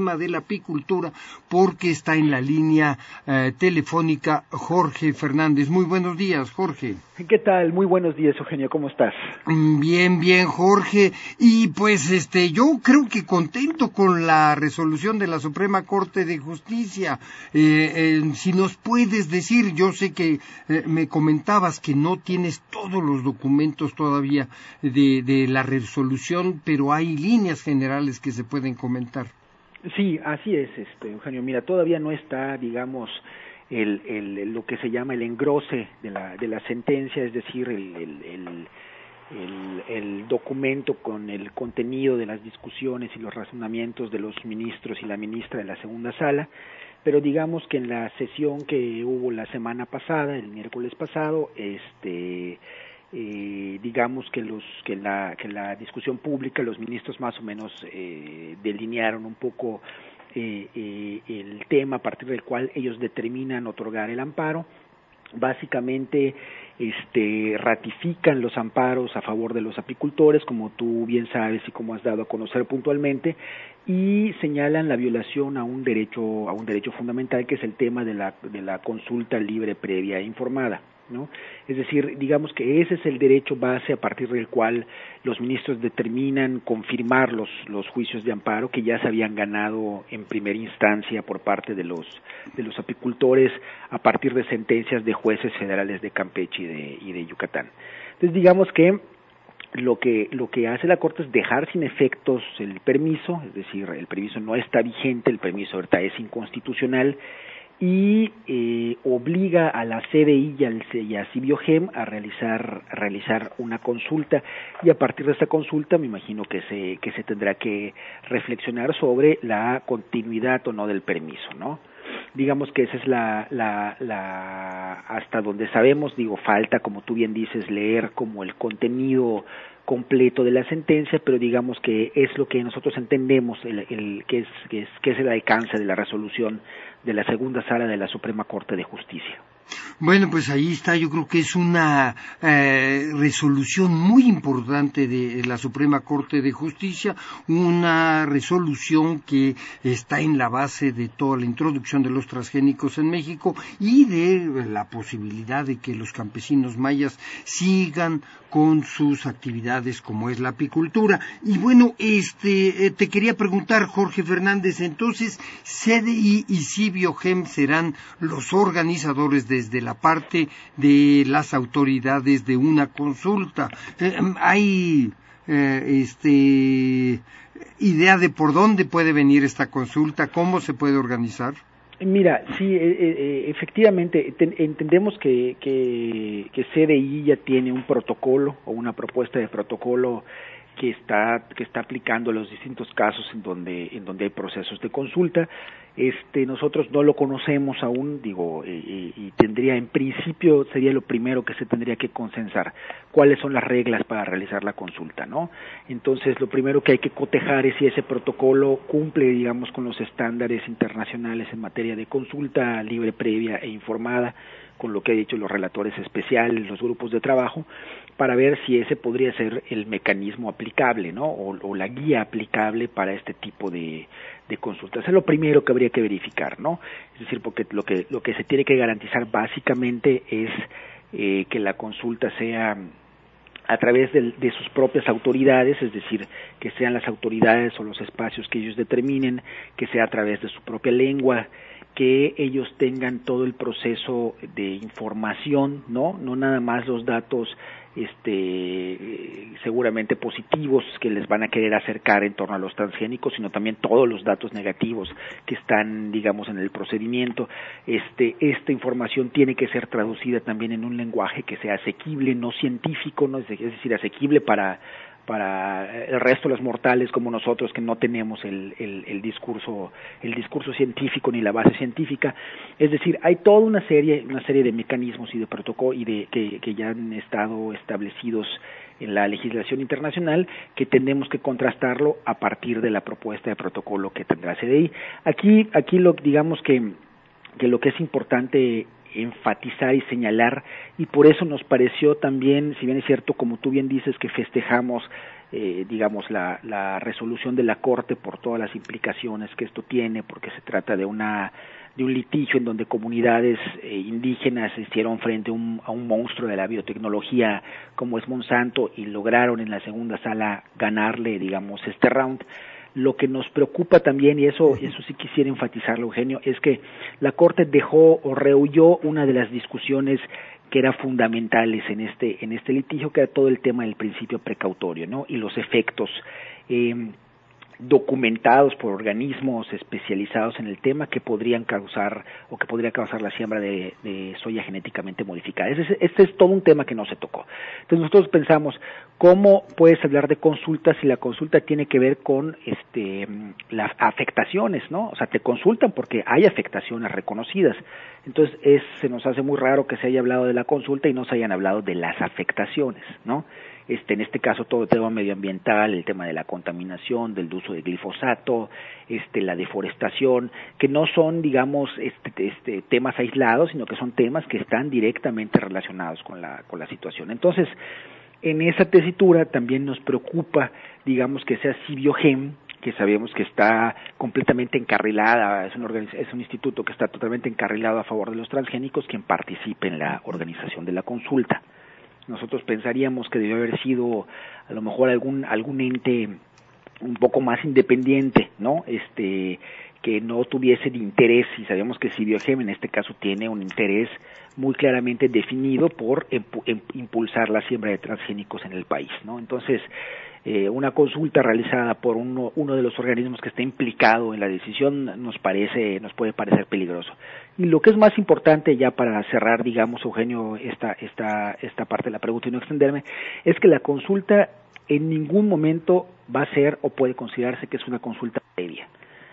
tema de la apicultura, porque está en la línea eh, telefónica Jorge Fernández. Muy buenos días, Jorge.
¿Qué tal? Muy buenos días, Eugenio. ¿Cómo estás?
Bien, bien, Jorge. Y pues este, yo creo que contento con la resolución de la Suprema Corte de Justicia. Eh, eh, si nos puedes decir, yo sé que eh, me comentabas que no tienes todos los documentos todavía de, de la resolución, pero hay líneas generales que se pueden comentar.
Sí, así es, este, Eugenio. Mira, todavía no está, digamos, El, el, lo que se llama el engrose de la, de la sentencia, es decir, el, el, el, el, el documento con el contenido de las discusiones y los razonamientos de los ministros y la ministra de la segunda sala, pero digamos que en la sesión que hubo la semana pasada, el miércoles pasado, este eh, digamos que los que la que la discusión pública, los ministros más o menos eh, delinearon un poco Eh, eh, el tema a partir del cual ellos determinan otorgar el amparo. Básicamente este, ratifican los amparos a favor de los apicultores, como tú bien sabes y como has dado a conocer puntualmente, y señalan la violación a un derecho a un derecho fundamental, que es el tema de la de la consulta libre, previa e informada, ¿no? Es decir, digamos que ese es el derecho base a partir del cual los ministros determinan confirmar los los juicios de amparo que ya se habían ganado en primera instancia por parte de los de los apicultores a partir de sentencias de jueces federales de Campeche y de y de Yucatán. Entonces, digamos que lo que lo que hace la Corte es dejar sin efectos el permiso, es decir, el permiso no está vigente, el permiso ahorita es inconstitucional, y eh, obliga a la C D I y, al, y a Cibiogem a realizar a realizar una consulta, y a partir de esta consulta me imagino que se que se tendrá que reflexionar sobre la continuidad o no del permiso, ¿no? Digamos que esa es la la la hasta donde sabemos, digo, falta, como tú bien dices, leer como el contenido completo de la sentencia, pero digamos que es lo que nosotros entendemos, el, el que es que es que es el alcance de la resolución de la segunda sala de la Suprema Corte de Justicia.
Bueno, pues ahí está, yo creo que es una eh, resolución muy importante de la Suprema Corte de Justicia, una resolución que está en la base de toda la introducción de los transgénicos en México y de la posibilidad de que los campesinos mayas sigan con sus actividades como es la apicultura. Y bueno, este eh, te quería preguntar, Jorge Fernández, entonces C D I y Cibiogem serán los organizadores desde la parte de las autoridades de una consulta. Eh, ¿Hay eh, este idea de por dónde puede venir esta consulta? ¿Cómo se puede organizar?
Mira, sí, eh, eh, efectivamente, ten, entendemos que, que, que C D I ya tiene un protocolo o una propuesta de protocolo que está que está aplicando los distintos casos en donde en donde hay procesos de consulta. Este nosotros no lo conocemos aún, digo, y, y tendría en principio sería lo primero que se tendría que consensar cuáles son las reglas para realizar la consulta, ¿no? Entonces, lo primero que hay que cotejar es si ese protocolo cumple, digamos, con los estándares internacionales en materia de consulta libre, previa e informada, con lo que han dicho los relatores especiales, los grupos de trabajo, para ver si ese podría ser el mecanismo aplicable, ¿no? O, o la guía aplicable para este tipo de, de consultas. Es lo primero que habría que verificar, ¿no? Es decir, porque lo que lo que se tiene que garantizar básicamente es eh, que la consulta sea a través de, de sus propias autoridades, es decir, que sean las autoridades o los espacios que ellos determinen, que sea a través de su propia lengua, que ellos tengan todo el proceso de información, ¿no? No nada más los datos este seguramente positivos que les van a querer acercar en torno a los transgénicos, sino también todos los datos negativos que están, digamos, en el procedimiento. Este esta información tiene que ser traducida también en un lenguaje que sea asequible, no científico, no es decir, asequible para para el resto de los mortales como nosotros, que no tenemos el, el, el discurso el discurso científico ni la base científica. Es decir, hay toda una serie una serie de mecanismos y de protocolos y de que, que ya han estado establecidos en la legislación internacional, que tenemos que contrastarlo a partir de la propuesta de protocolo que tendrá C D I. Aquí aquí lo digamos que que lo que es importante enfatizar y señalar, y por eso nos pareció también, si bien es cierto, como tú bien dices, que festejamos eh, digamos, la, la resolución de la Corte por todas las implicaciones que esto tiene, porque se trata de una de un litigio en donde comunidades eh, indígenas hicieron frente a un, a un monstruo de la biotecnología como es Monsanto y lograron en la segunda sala ganarle, digamos, este round. Lo que nos preocupa también, y eso eso sí quisiera enfatizarlo, Eugenio, es que la Corte dejó o rehuyó una de las discusiones que eran fundamentales en este en este litigio, que era todo el tema del principio precautorio, ¿no? Y los efectos eh, documentados por organismos especializados en el tema que podrían causar o que podría causar la siembra de, de soya genéticamente modificada. Este es, este es todo un tema que no se tocó. Entonces nosotros pensamos, ¿cómo puedes hablar de consulta si la consulta tiene que ver con este las afectaciones, ¿no? O sea, te consultan porque hay afectaciones reconocidas. Entonces es, se nos hace muy raro que se haya hablado de la consulta y no se hayan hablado de las afectaciones, ¿no? Este, en este caso todo el tema medioambiental, el tema de la contaminación, del uso de glifosato, este, la deforestación, que no son, digamos, este, este, temas aislados, sino que son temas que están directamente relacionados con la, con la situación. Entonces, en esa tesitura también nos preocupa, digamos, que sea Cibiogem, que sabemos que está completamente encarrilada, es un, organiz- es un instituto que está totalmente encarrilado a favor de los transgénicos, quien participe en la organización de la consulta. Nosotros pensaríamos que debió haber sido a lo mejor algún algún ente un poco más independiente, ¿no? Este que no tuviese de interés, y sabemos que Cibiogem en este caso tiene un interés muy claramente definido por empu- em- impulsar la siembra de transgénicos en el país, ¿no? Entonces, eh, una consulta realizada por uno, uno de los organismos que está implicado en la decisión nos parece, nos puede parecer peligroso. Y lo que es más importante, ya para cerrar, digamos, Eugenio, esta, esta, esta parte de la pregunta y no extenderme, es que la consulta en ningún momento va a ser o puede considerarse que es una consulta previa.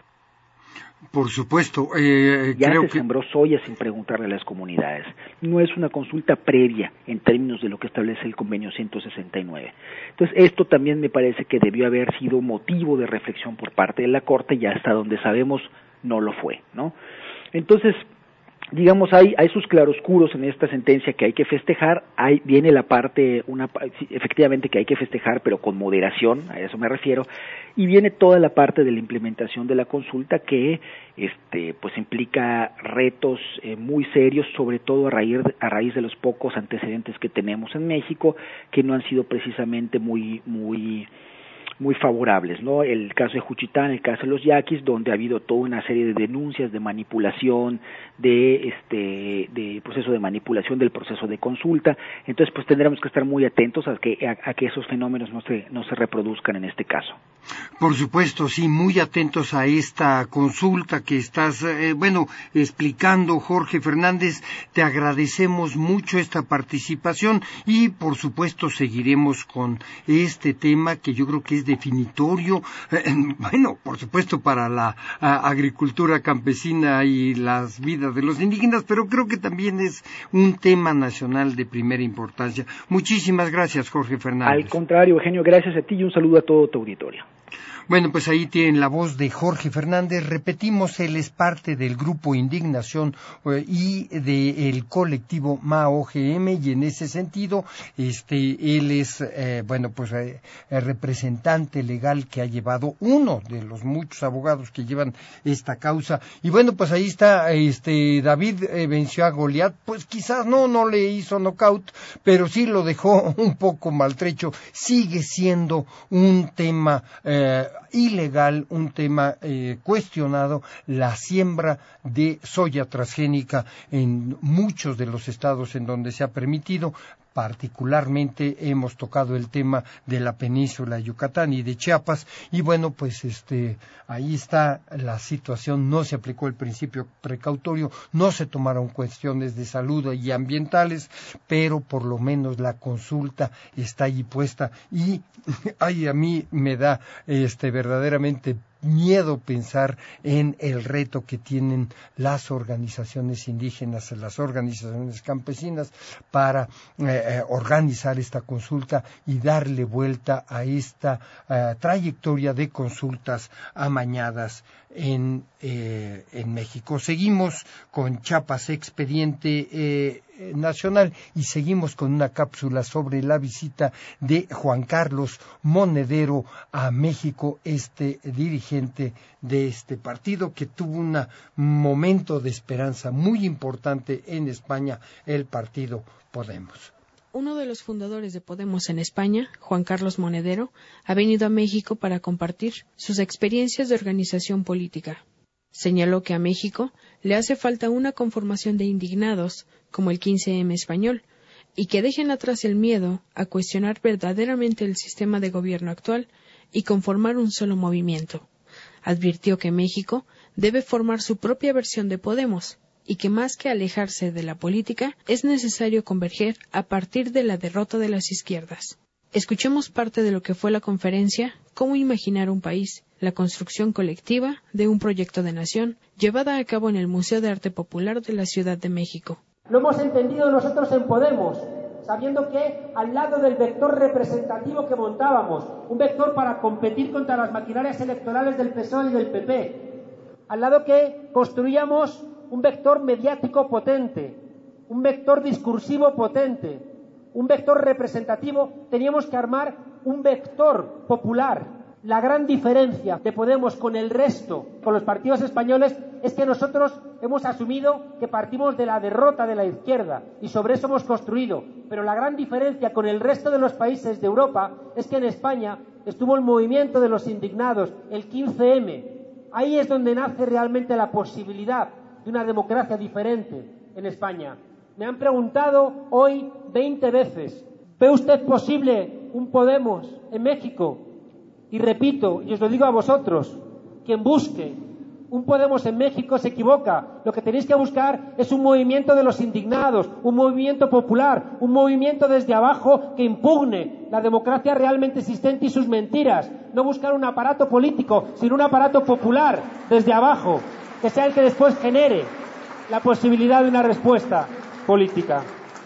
Por supuesto. Eh,
ya
creo
se
que...
sembró soya sin preguntarle a las comunidades. No es una consulta previa en términos de lo que establece el convenio ciento sesenta y nueve. Entonces, esto también me parece que debió haber sido motivo de reflexión por parte de la Corte, y hasta donde sabemos no lo fue, ¿no? Entonces, digamos, hay, hay sus claroscuros en esta sentencia que hay que festejar. Hay, viene la parte, una, efectivamente que hay que festejar, pero con moderación, a eso me refiero, y viene toda la parte de la implementación de la consulta que, este, pues implica retos eh, muy serios, sobre todo a raíz, a raíz de los pocos antecedentes que tenemos en México, que no han sido precisamente muy, muy muy favorables, ¿no? El caso de Juchitán, el caso de los yaquis, donde ha habido toda una serie de denuncias de manipulación, de este, de proceso de manipulación del proceso de consulta. Entonces, pues tendremos que estar muy atentos a que a, a que esos fenómenos no se no se reproduzcan en este caso.
Por supuesto, sí, muy atentos a esta consulta que estás, eh, bueno, explicando, Jorge Fernández. Te agradecemos mucho esta participación y, por supuesto, seguiremos con este tema que yo creo que es definitorio, eh, bueno, por supuesto, para la a, agricultura campesina y las vidas de los indígenas, pero creo que también es un tema nacional de primera importancia. Muchísimas gracias, Jorge Fernández.
Al contrario, Eugenio, gracias a ti y un saludo a todo tu auditorio.
Bueno, pues ahí tienen la voz de Jorge Fernández. Repetimos, él es parte del grupo Indignación eh, y del colectivo M A O G M, y en ese sentido, este, él es, eh, bueno, pues eh, el representante legal que ha llevado, uno de los muchos abogados que llevan esta causa. Y bueno, pues ahí está, este, David eh, venció a Goliat, pues quizás no, no le hizo knockout, pero sí lo dejó un poco maltrecho. Sigue siendo un tema eh, ilegal, un tema eh, cuestionado, la siembra de soya transgénica en muchos de los estados en donde se ha permitido. Particularmente hemos tocado el tema de la península de Yucatán y de Chiapas, y bueno, pues este ahí está la situación. No se aplicó el principio precautorio, no se tomaron cuestiones de salud y ambientales, pero por lo menos la consulta está allí puesta, y ay, a mí me da este verdaderamente miedo pensar en el reto que tienen las organizaciones indígenas, las organizaciones campesinas para eh, organizar esta consulta y darle vuelta a esta eh, trayectoria de consultas amañadas en, eh, en México. Seguimos con Chiapas Expediente. Eh, nacional. Y seguimos con una cápsula sobre la visita de Juan Carlos Monedero a México, este dirigente de este partido que tuvo un momento de esperanza muy importante en España, el partido Podemos.
Uno de los fundadores de Podemos en España, Juan Carlos Monedero, ha venido a México para compartir sus experiencias de organización política. Señaló que a México le hace falta una conformación de indignados, como el quince eme español, y que dejen atrás el miedo a cuestionar verdaderamente el sistema de gobierno actual y conformar un solo movimiento. Advirtió que México debe formar su propia versión de Podemos, y que más que alejarse de la política, es necesario converger a partir de la derrota de las izquierdas. Escuchemos parte de lo que fue la conferencia Cómo imaginar un país, la construcción colectiva de un proyecto de nación, llevada a cabo en el Museo de Arte Popular de la Ciudad de México.
Lo hemos entendido nosotros en Podemos, sabiendo que al lado del vector representativo que montábamos, un vector para competir contra las maquinarias electorales del P S O E y del P P, al lado que construíamos un vector mediático potente, un vector discursivo potente, un vector representativo, teníamos que armar un vector popular. La gran diferencia de Podemos con el resto, con los partidos españoles, es que nosotros hemos asumido que partimos de la derrota de la izquierda y sobre eso hemos construido. Pero la gran diferencia con el resto de los países de Europa es que en España estuvo el movimiento de los indignados, el quince eme. Ahí es donde nace realmente la posibilidad de una democracia diferente en España. Me han preguntado hoy veinte veces, ¿ve usted posible un Podemos en México? Y repito, y os lo digo a vosotros, quien busque un Podemos en México se equivoca. Lo que tenéis que buscar es un movimiento de los indignados, un movimiento popular, un movimiento desde abajo que impugne la democracia realmente existente y sus mentiras. No buscar un aparato político, sino un aparato popular desde abajo, que sea el que después genere la posibilidad de una respuesta política.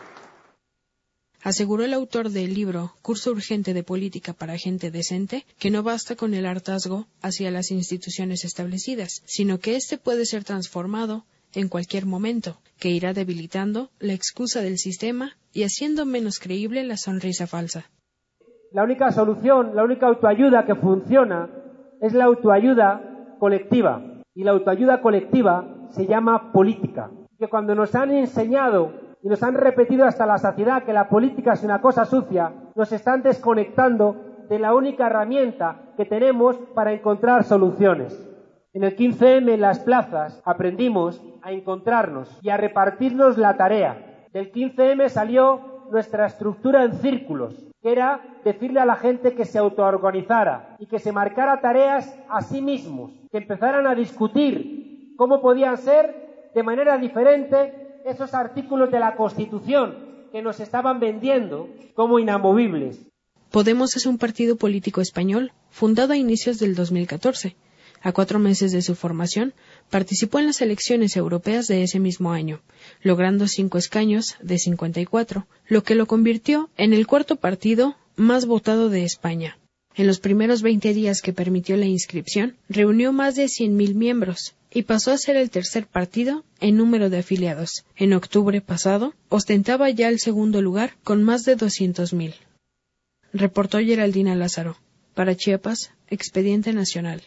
Aseguró el autor del libro Curso Urgente de Política para Gente Decente que no basta con el hartazgo hacia las instituciones establecidas, sino que éste puede ser transformado en cualquier momento, que irá debilitando la excusa del sistema y haciendo menos creíble la sonrisa falsa.
La única solución, la única autoayuda que funciona es la autoayuda colectiva. Y la autoayuda colectiva se llama política. Que cuando nos han enseñado y nos han repetido hasta la saciedad que la política es una cosa sucia, nos están desconectando de la única herramienta que tenemos para encontrar soluciones. En el quince eme, en las plazas, aprendimos a encontrarnos y a repartirnos la tarea. Del quince eme salió nuestra estructura en círculos, que era decirle a la gente que se autoorganizara y que se marcara tareas a sí mismos, que empezaran a discutir cómo podían ser de manera diferente esos artículos de la Constitución que nos estaban vendiendo como inamovibles.
Podemos es un partido político español fundado a inicios del dos mil catorce. A cuatro meses de su formación, participó en las elecciones europeas de ese mismo año, logrando cinco escaños de cincuenta y cuatro, lo que lo convirtió en el cuarto partido más votado de España. En los primeros veinte días que permitió la inscripción, reunió más de cien mil miembros y pasó a ser el tercer partido en número de afiliados. En octubre pasado, ostentaba ya el segundo lugar con más de doscientos mil. Reportó Geraldina Lázaro. Para Chiapas, Expediente Nacional.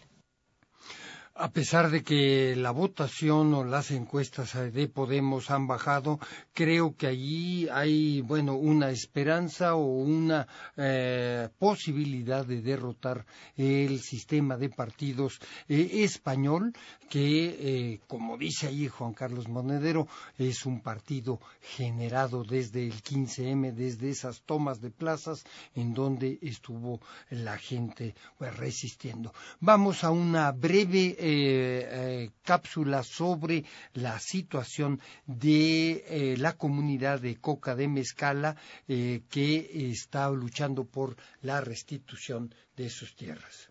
A pesar de que la votación o las encuestas de Podemos han bajado, creo que allí hay, bueno, una esperanza o una eh, posibilidad de derrotar el sistema de partidos eh, español, que, eh, como dice allí Juan Carlos Monedero, es un partido generado desde el quince eme, desde esas tomas de plazas en donde estuvo la gente pues, resistiendo. Vamos a una breve eh, eh, cápsula sobre la situación de eh, la comunidad de Coca de Mezcala eh, que está luchando por la restitución de sus tierras.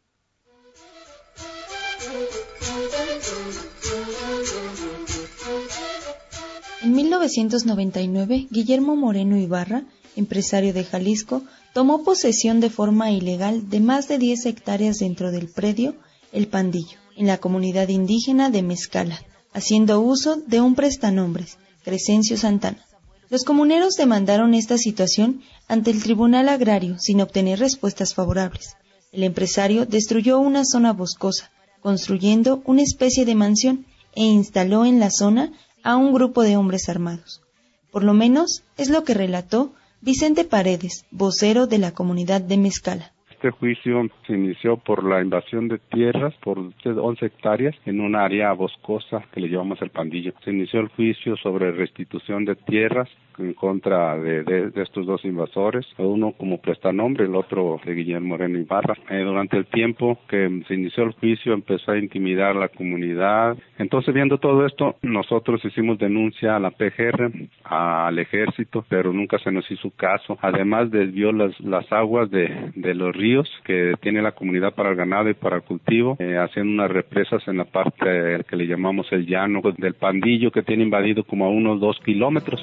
En mil novecientos noventa y nueve, Guillermo Moreno Ibarra, empresario de Jalisco, tomó posesión de forma ilegal de más de diez hectáreas dentro del predio El Pandillo, en la comunidad indígena de Mezcala, haciendo uso de un prestanombres, Crescencio Santana. Los comuneros demandaron esta situación ante el Tribunal Agrario sin obtener respuestas favorables. El empresario destruyó una zona boscosa, construyendo una especie de mansión e instaló en la zona a un grupo de hombres armados. Por lo menos es lo que relató Vicente Paredes, vocero de la comunidad de Mezcala.
Este juicio se inició por la invasión de tierras por once hectáreas en un área boscosa que le llamamos el Pandillo. Se inició el juicio sobre restitución de tierras en contra de, de, de estos dos invasores, uno como prestanombre, el otro de Guillermo Moreno Ibarra. Eh, durante el tiempo que se inició el juicio empezó a intimidar a la comunidad. Entonces, viendo todo esto, nosotros hicimos denuncia a la P G R, al ejército, pero nunca se nos hizo caso. Además, desvió las, las aguas de, de los ríos que tiene la comunidad para el ganado y para el cultivo, eh, haciendo unas represas en la parte eh, que le llamamos el llano del Pandillo, que tiene invadido como a unos dos kilómetros.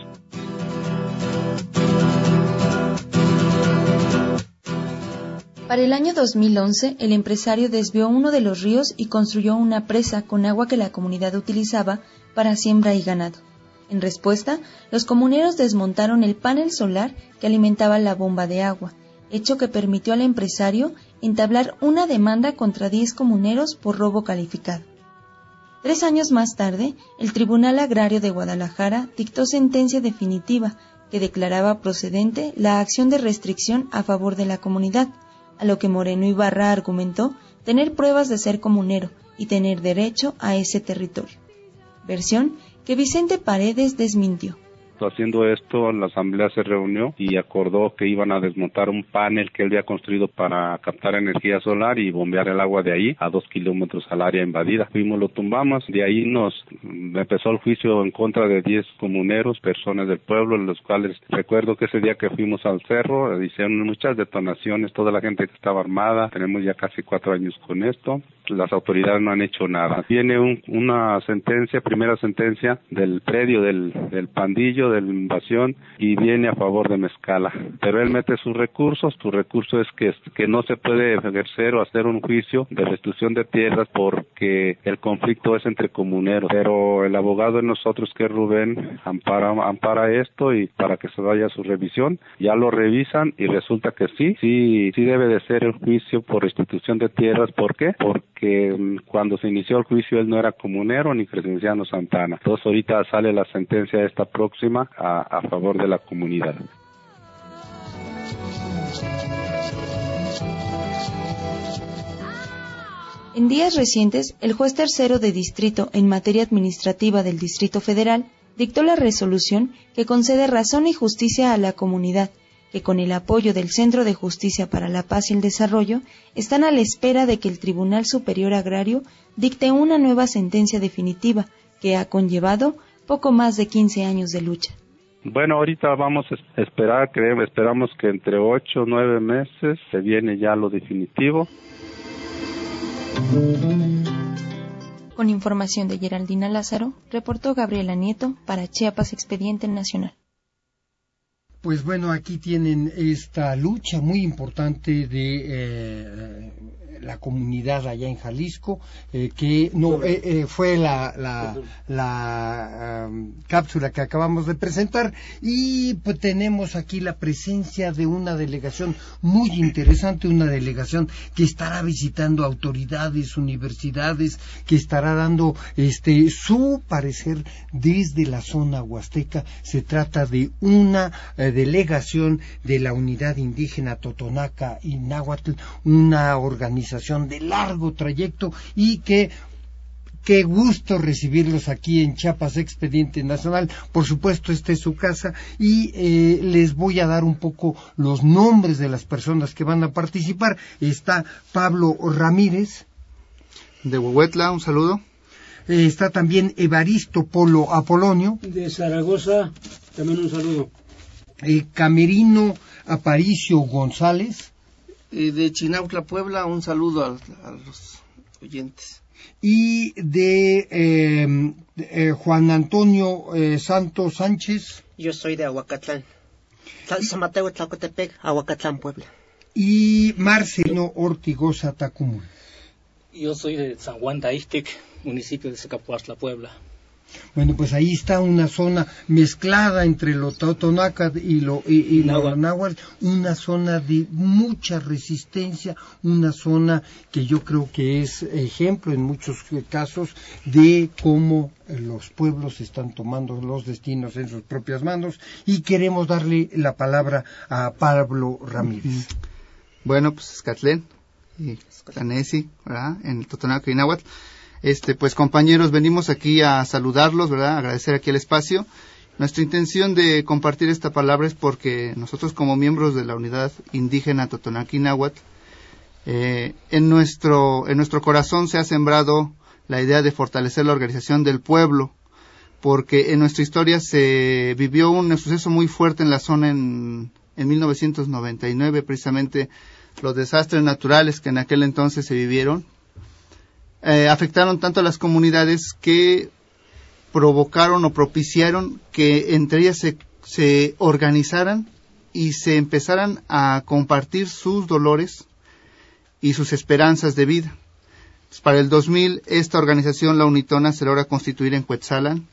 Para el año dos mil once, el empresario desvió uno de los ríos y construyó una presa con agua que la comunidad utilizaba para siembra y ganado. En respuesta, los comuneros desmontaron el panel solar que alimentaba la bomba de agua, hecho que permitió al empresario entablar una demanda contra diez comuneros por robo calificado. Tres años más tarde, el Tribunal Agrario de Guadalajara dictó sentencia definitiva que declaraba procedente la acción de restricción a favor de la comunidad, a lo que Moreno Ibarra argumentó tener pruebas de ser comunero y tener derecho a ese territorio. Versión que Vicente Paredes desmintió.
Haciendo esto, la asamblea se reunió y acordó que iban a desmontar un panel que él había construido para captar energía solar y bombear el agua de ahí a dos kilómetros al área invadida. Fuimos, lo tumbamos, de ahí nos empezó el juicio en contra de diez comuneros, personas del pueblo, los cuales recuerdo que ese día que fuimos al cerro, hicieron muchas detonaciones, toda la gente que estaba armada, tenemos ya casi cuatro años con esto, las autoridades no han hecho nada. Viene un, una sentencia, primera sentencia del predio del, del Pandillo, de la invasión, y viene a favor de Mezcala, pero él mete sus recursos. Su recurso es que, que no se puede ejercer o hacer un juicio de restitución de tierras porque el conflicto es entre comuneros, pero el abogado de nosotros, que es Rubén, ampara, ampara esto y para que se vaya a su revisión, ya lo revisan y resulta que sí, sí, sí debe de ser el juicio por restitución de tierras. ¿Por qué? Porque um, cuando se inició el juicio él no era comunero ni Crescenciano Santana. Entonces ahorita sale la sentencia esta próxima A, a favor de la comunidad.
En días recientes, el juez tercero de distrito en materia administrativa del Distrito Federal dictó la resolución que concede razón y justicia a la comunidad, que con el apoyo del Centro de Justicia para la Paz y el Desarrollo están a la espera de que el Tribunal Superior Agrario dicte una nueva sentencia definitiva que ha conllevado poco más de quince años de lucha.
Bueno, ahorita vamos a esperar, creemos, esperamos que entre ocho o nueve meses se viene ya lo definitivo.
Con información de Geraldina Lázaro, reportó Gabriela Nieto para Chiapas Expediente Nacional.
Pues bueno, aquí tienen esta lucha muy importante de eh, la comunidad allá en Jalisco, eh, que no eh, eh, fue la, la, la um, cápsula que acabamos de presentar, y pues tenemos aquí la presencia de una delegación muy interesante, una delegación que estará visitando autoridades, universidades, que estará dando este su parecer desde la zona huasteca. Se trata de una eh, delegación de la unidad indígena Totonaca y Náhuatl, una organización de largo trayecto, y que qué gusto recibirlos aquí en Chiapas Expediente Nacional. Por supuesto, esta es su casa, y eh, les voy a dar un poco los nombres de las personas que van a participar. Está Pablo Ramírez
de Huehuetla, un saludo.
Eh, está también Evaristo Polo Apolonio
de Zaragoza, también un saludo.
Eh, Camerino Aparicio González
eh, de Chinautla, Puebla, un saludo a, a los oyentes.
Y de eh, eh, Juan Antonio eh, Santos Sánchez.
Yo soy de Aguacatlán, San Mateo, Tlacotepec, Aguacatlán, Puebla.
Y Marcelino Ortigosa Tacumul.
Yo soy de San Juan de Ixtec, municipio de Zacapuaxtla, Puebla.
Bueno, pues ahí está una zona mezclada entre lo totonaca y lo, y, y lo náhuatl, una zona de mucha resistencia, una zona que yo creo que es ejemplo en muchos casos de cómo los pueblos están tomando los destinos en sus propias manos, y queremos darle la palabra a Pablo Ramírez.
Bueno, pues Escatlén y Tlanesi, ¿verdad?, en el totonaca y náhuatl. Este, pues compañeros, venimos aquí a saludarlos, ¿verdad?, agradecer aquí el espacio. Nuestra intención de compartir esta palabra es porque nosotros, como miembros de la unidad indígena totonaca y náhuatl, eh, en nuestro en nuestro corazón se ha sembrado la idea de fortalecer la organización del pueblo, porque en nuestra historia se vivió un suceso muy fuerte en la zona en, en mil novecientos noventa y nueve, precisamente los desastres naturales que en aquel entonces se vivieron, eh, afectaron tanto a las comunidades que provocaron o propiciaron que entre ellas se, se organizaran y se empezaran a compartir sus dolores y sus esperanzas de vida. Para el dos mil, esta organización, la Unitona, se logra constituir en Cuetzalan,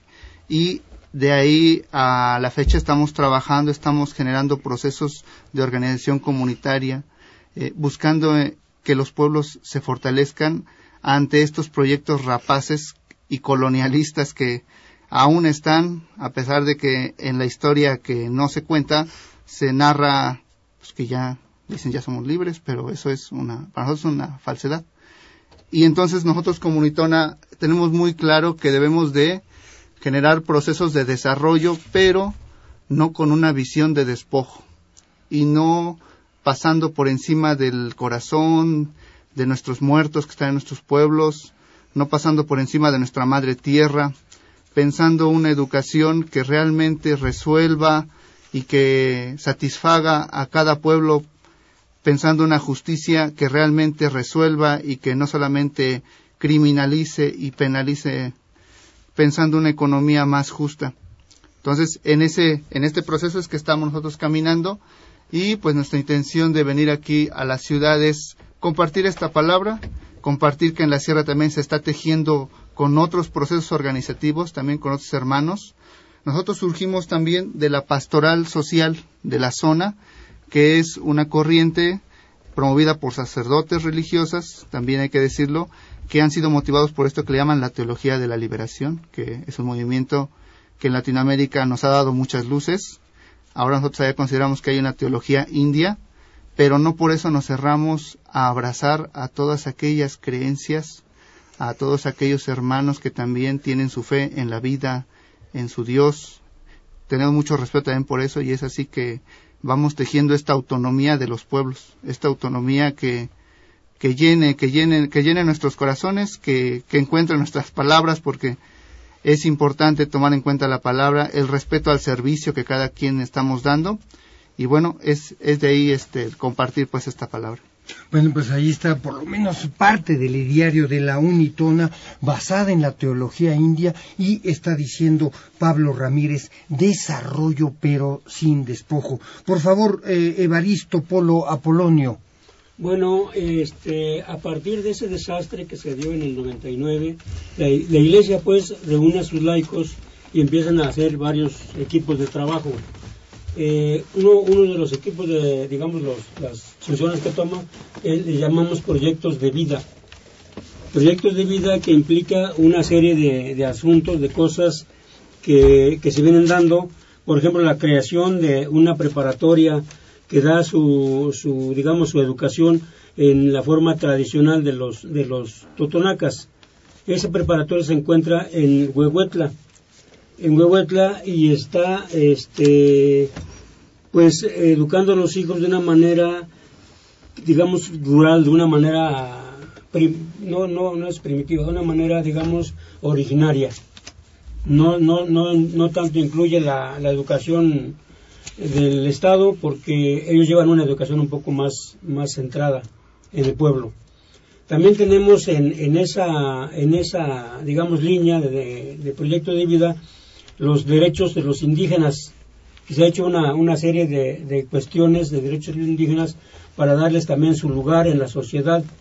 y de ahí a la fecha estamos trabajando, estamos generando procesos de organización comunitaria, eh, buscando eh, que los pueblos se fortalezcan ante estos proyectos rapaces y colonialistas que aún están, a pesar de que en la historia que no se cuenta se narra pues, que ya dicen ya somos libres, pero eso es una, para nosotros es una falsedad. Y entonces nosotros como Unitona tenemos muy claro que debemos de generar procesos de desarrollo, pero no con una visión de despojo, y no pasando por encima del corazón de nuestros muertos que están en nuestros pueblos, no pasando por encima de nuestra madre tierra, pensando una educación que realmente resuelva y que satisfaga a cada pueblo, pensando una justicia que realmente resuelva y que no solamente criminalice y penalice, pensando una economía más justa. Entonces, en ese, en este proceso es que estamos nosotros caminando, y pues nuestra intención de venir aquí a la ciudad es compartir esta palabra, compartir que en la sierra también se está tejiendo con otros procesos organizativos, también con otros hermanos. Nosotros surgimos también de la pastoral social de la zona, que es una corriente promovida por sacerdotes religiosas, también hay que decirlo, que han sido motivados por esto que le llaman la teología de la liberación, que es un movimiento que en Latinoamérica nos ha dado muchas luces. Ahora nosotros ya consideramos que hay una teología india, pero no por eso nos cerramos a abrazar a todas aquellas creencias, a todos aquellos hermanos que también tienen su fe en la vida, en su Dios. Tenemos mucho respeto también por eso, y es así que vamos tejiendo esta autonomía de los pueblos, esta autonomía que, que llene, que llene, que llene nuestros corazones, que, que encuentre nuestras palabras, porque es importante tomar en cuenta la palabra, el respeto al servicio que cada quien estamos dando, y bueno, es, es de ahí este, compartir pues esta palabra.
Bueno, pues ahí está por lo menos parte del ideario de la Unitona, basada en la teología india, y está diciendo Pablo Ramírez, desarrollo pero sin despojo. Por favor, eh, Evaristo Polo Apolonio.
Bueno, este, a partir de ese desastre que se dio en el noventa y nueve, la, la Iglesia pues reúne a sus laicos y empiezan a hacer varios equipos de trabajo. Eh, uno, uno de los equipos de, digamos, los, las funciones que toma, eh, le llamamos proyectos de vida. Proyectos de vida que implica una serie de, de asuntos, de cosas que, que se vienen dando. Por ejemplo, la creación de una preparatoria que da su, su, digamos, su educación en la forma tradicional de los, de los totonacas. Esa preparatoria se encuentra en Huehuetla. en Huehuetla y está este pues educando a los hijos de una manera, digamos, rural, de una manera prim, no no no es primitiva, de una manera, digamos, originaria. No no no no tanto incluye la, la educación del Estado, porque ellos llevan una educación un poco más más centrada en el pueblo. También tenemos en, en esa en esa digamos línea de, de, de proyecto de vida los derechos de los indígenas, que se ha hecho una, una serie de, de cuestiones de derechos de los indígenas para darles también su lugar en la sociedad.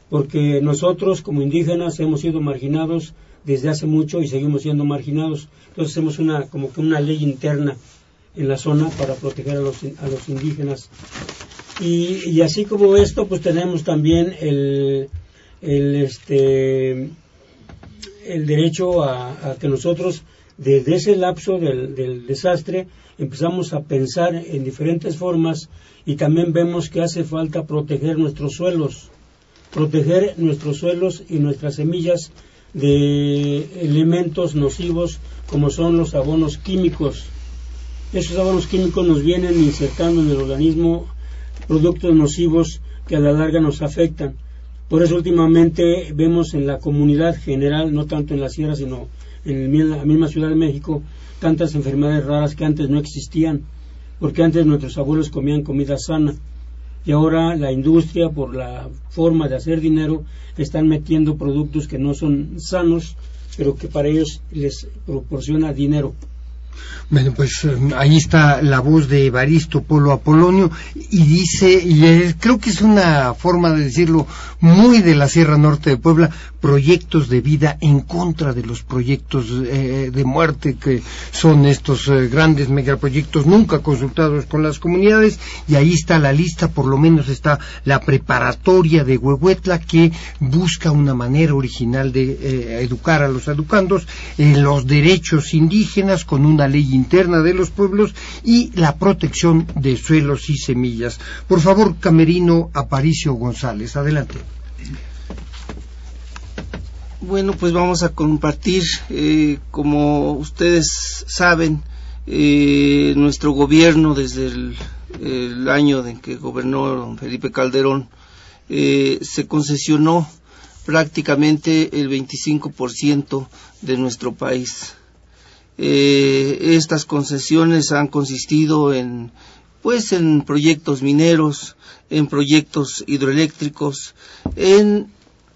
porque nosotros como indígenas hemos sido marginados desde hace mucho y seguimos siendo marginados. Entonces hacemos una como que una ley interna en la zona para proteger a los, a los indígenas. Y, y así como esto, pues tenemos también el, el, este, el derecho a, a que nosotros, desde ese lapso del, del desastre, empezamos a pensar en diferentes formas y también vemos que hace falta proteger nuestros suelos, proteger nuestros suelos y nuestras semillas de elementos nocivos como son los abonos químicos. Esos abonos químicos nos vienen insertando en el organismo productos nocivos que a la larga nos afectan. Por eso últimamente vemos en la comunidad general, no tanto en la sierra, sino en la misma Ciudad de México, tantas enfermedades raras que antes no existían, porque antes nuestros abuelos comían comida sana, y ahora la industria, por la forma de hacer dinero, están metiendo productos que no son sanos, pero que para ellos les proporciona dinero.
Bueno, pues ahí está la voz de Evaristo Polo Apolonio y dice, y es, creo que es una forma de decirlo muy de la Sierra Norte de Puebla, proyectos de vida en contra de los proyectos eh, de muerte que son estos eh, grandes megaproyectos nunca consultados con las comunidades, y ahí está la lista, por lo menos está la preparatoria de Huehuetla que busca una manera original de eh, educar a los educandos en los derechos indígenas con una ley interna de los pueblos y la protección de suelos y semillas. Por favor, Camerino Aparicio González, adelante.
Bueno, pues vamos a compartir, eh, como ustedes saben, eh, nuestro gobierno desde el, el año en que gobernó don Felipe Calderón, eh, se concesionó prácticamente el veinticinco por ciento de nuestro país. Eh, estas concesiones han consistido en, pues, en proyectos mineros, en proyectos hidroeléctricos, en,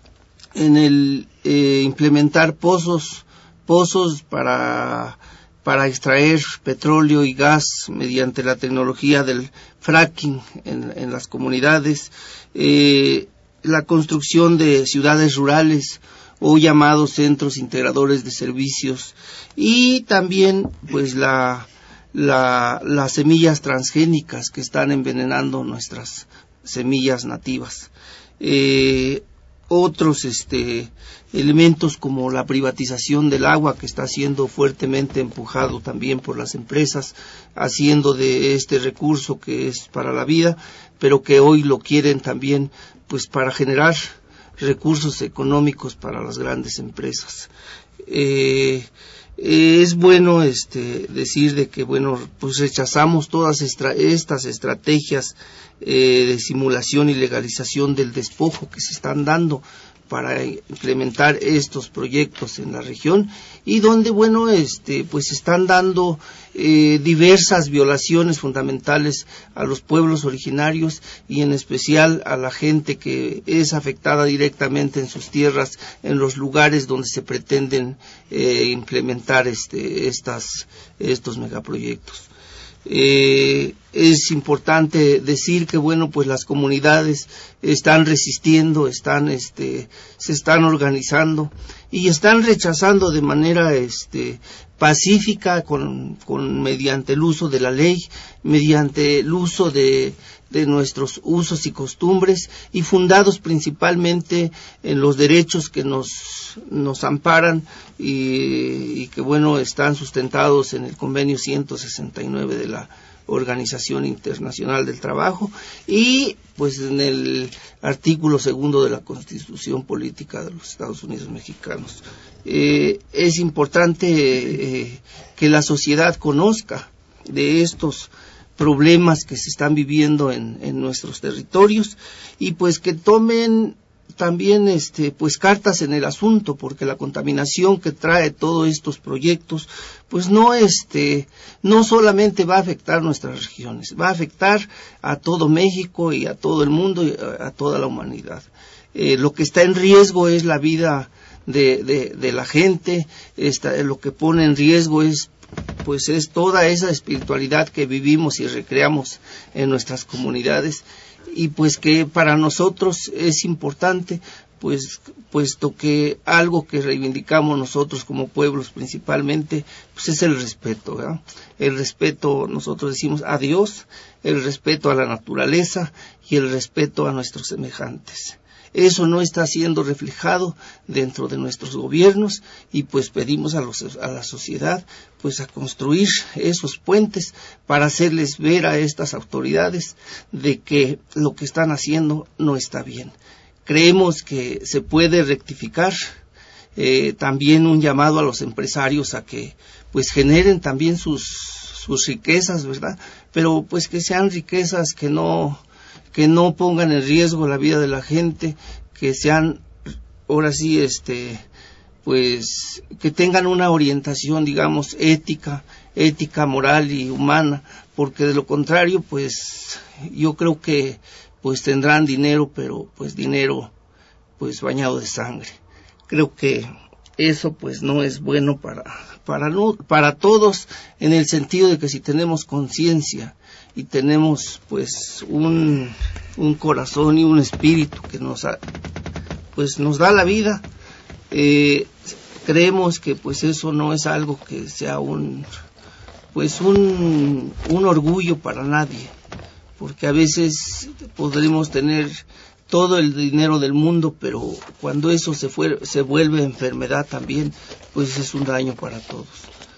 en el eh, implementar pozos, pozos para, para extraer petróleo y gas mediante la tecnología del fracking en, en las comunidades, eh, la construcción de ciudades rurales o llamados centros integradores de servicios, y también pues la, la, las semillas transgénicas que están envenenando nuestras semillas nativas. Eh, otros este, elementos como la privatización del agua, que está siendo fuertemente empujado también por las empresas, haciendo de este recurso que es para la vida, pero que hoy lo quieren también pues para generar recursos económicos para las grandes empresas. Eh, es bueno este decir de que bueno pues rechazamos todas estra estas estrategias eh, de simulación y legalización del despojo que se están dando para implementar estos proyectos en la región, y donde bueno este pues están dando eh, diversas violaciones fundamentales a los pueblos originarios y en especial a la gente que es afectada directamente en sus tierras, en los lugares donde se pretenden eh, implementar este estas estos megaproyectos. Eh, es importante decir que bueno pues las comunidades están resistiendo, están este se están organizando y están rechazando de manera este pacífica con, con mediante el uso de la ley, mediante el uso de de nuestros usos y costumbres, y fundados principalmente en los derechos que nos nos amparan y, y que bueno están sustentados en el convenio ciento sesenta y nueve de la Organización Internacional del Trabajo y pues en el artículo segundo de la Constitución Política de los Estados Unidos Mexicanos. Eh, es importante eh, que la sociedad conozca de estos problemas que se están viviendo en, en nuestros territorios y pues que tomen también este pues cartas en el asunto, porque la contaminación que trae todos estos proyectos pues no este no solamente va a afectar nuestras regiones, va a afectar a todo México y a todo el mundo y a, a toda la humanidad. Eh, lo que está en riesgo es la vida de, de, de la gente, esta, lo que pone en riesgo es pues es toda esa espiritualidad que vivimos y recreamos en nuestras comunidades, y pues que para nosotros es importante, pues puesto que algo que reivindicamos nosotros como pueblos principalmente, pues es el respeto, ¿verdad? El respeto, nosotros decimos a Dios, el respeto a la naturaleza y el respeto a nuestros semejantes. Eso no está siendo reflejado dentro de nuestros gobiernos y pues pedimos a, los, a la sociedad pues a construir esos puentes para hacerles ver a estas autoridades de que lo que están haciendo no está bien. Creemos que se puede rectificar, eh, también un llamado a los empresarios a que pues generen también sus, sus riquezas, ¿verdad? Pero pues que sean riquezas que no... que no pongan en riesgo la vida de la gente, que sean, ahora sí, este, pues, que tengan una orientación, digamos, ética, ética, moral y humana, porque de lo contrario, pues, yo creo que, pues, tendrán dinero, pero, pues, dinero, pues, bañado de sangre. Creo que eso, pues, no es bueno para, para, no, para todos, en el sentido de que si tenemos conciencia, y tenemos pues un, un corazón y un espíritu que nos ha, pues nos da la vida, eh, creemos que pues eso no es algo que sea un pues un, un orgullo para nadie, porque a veces podremos tener todo el dinero del mundo, pero cuando eso se fue, se vuelve enfermedad también, pues es un daño para todos.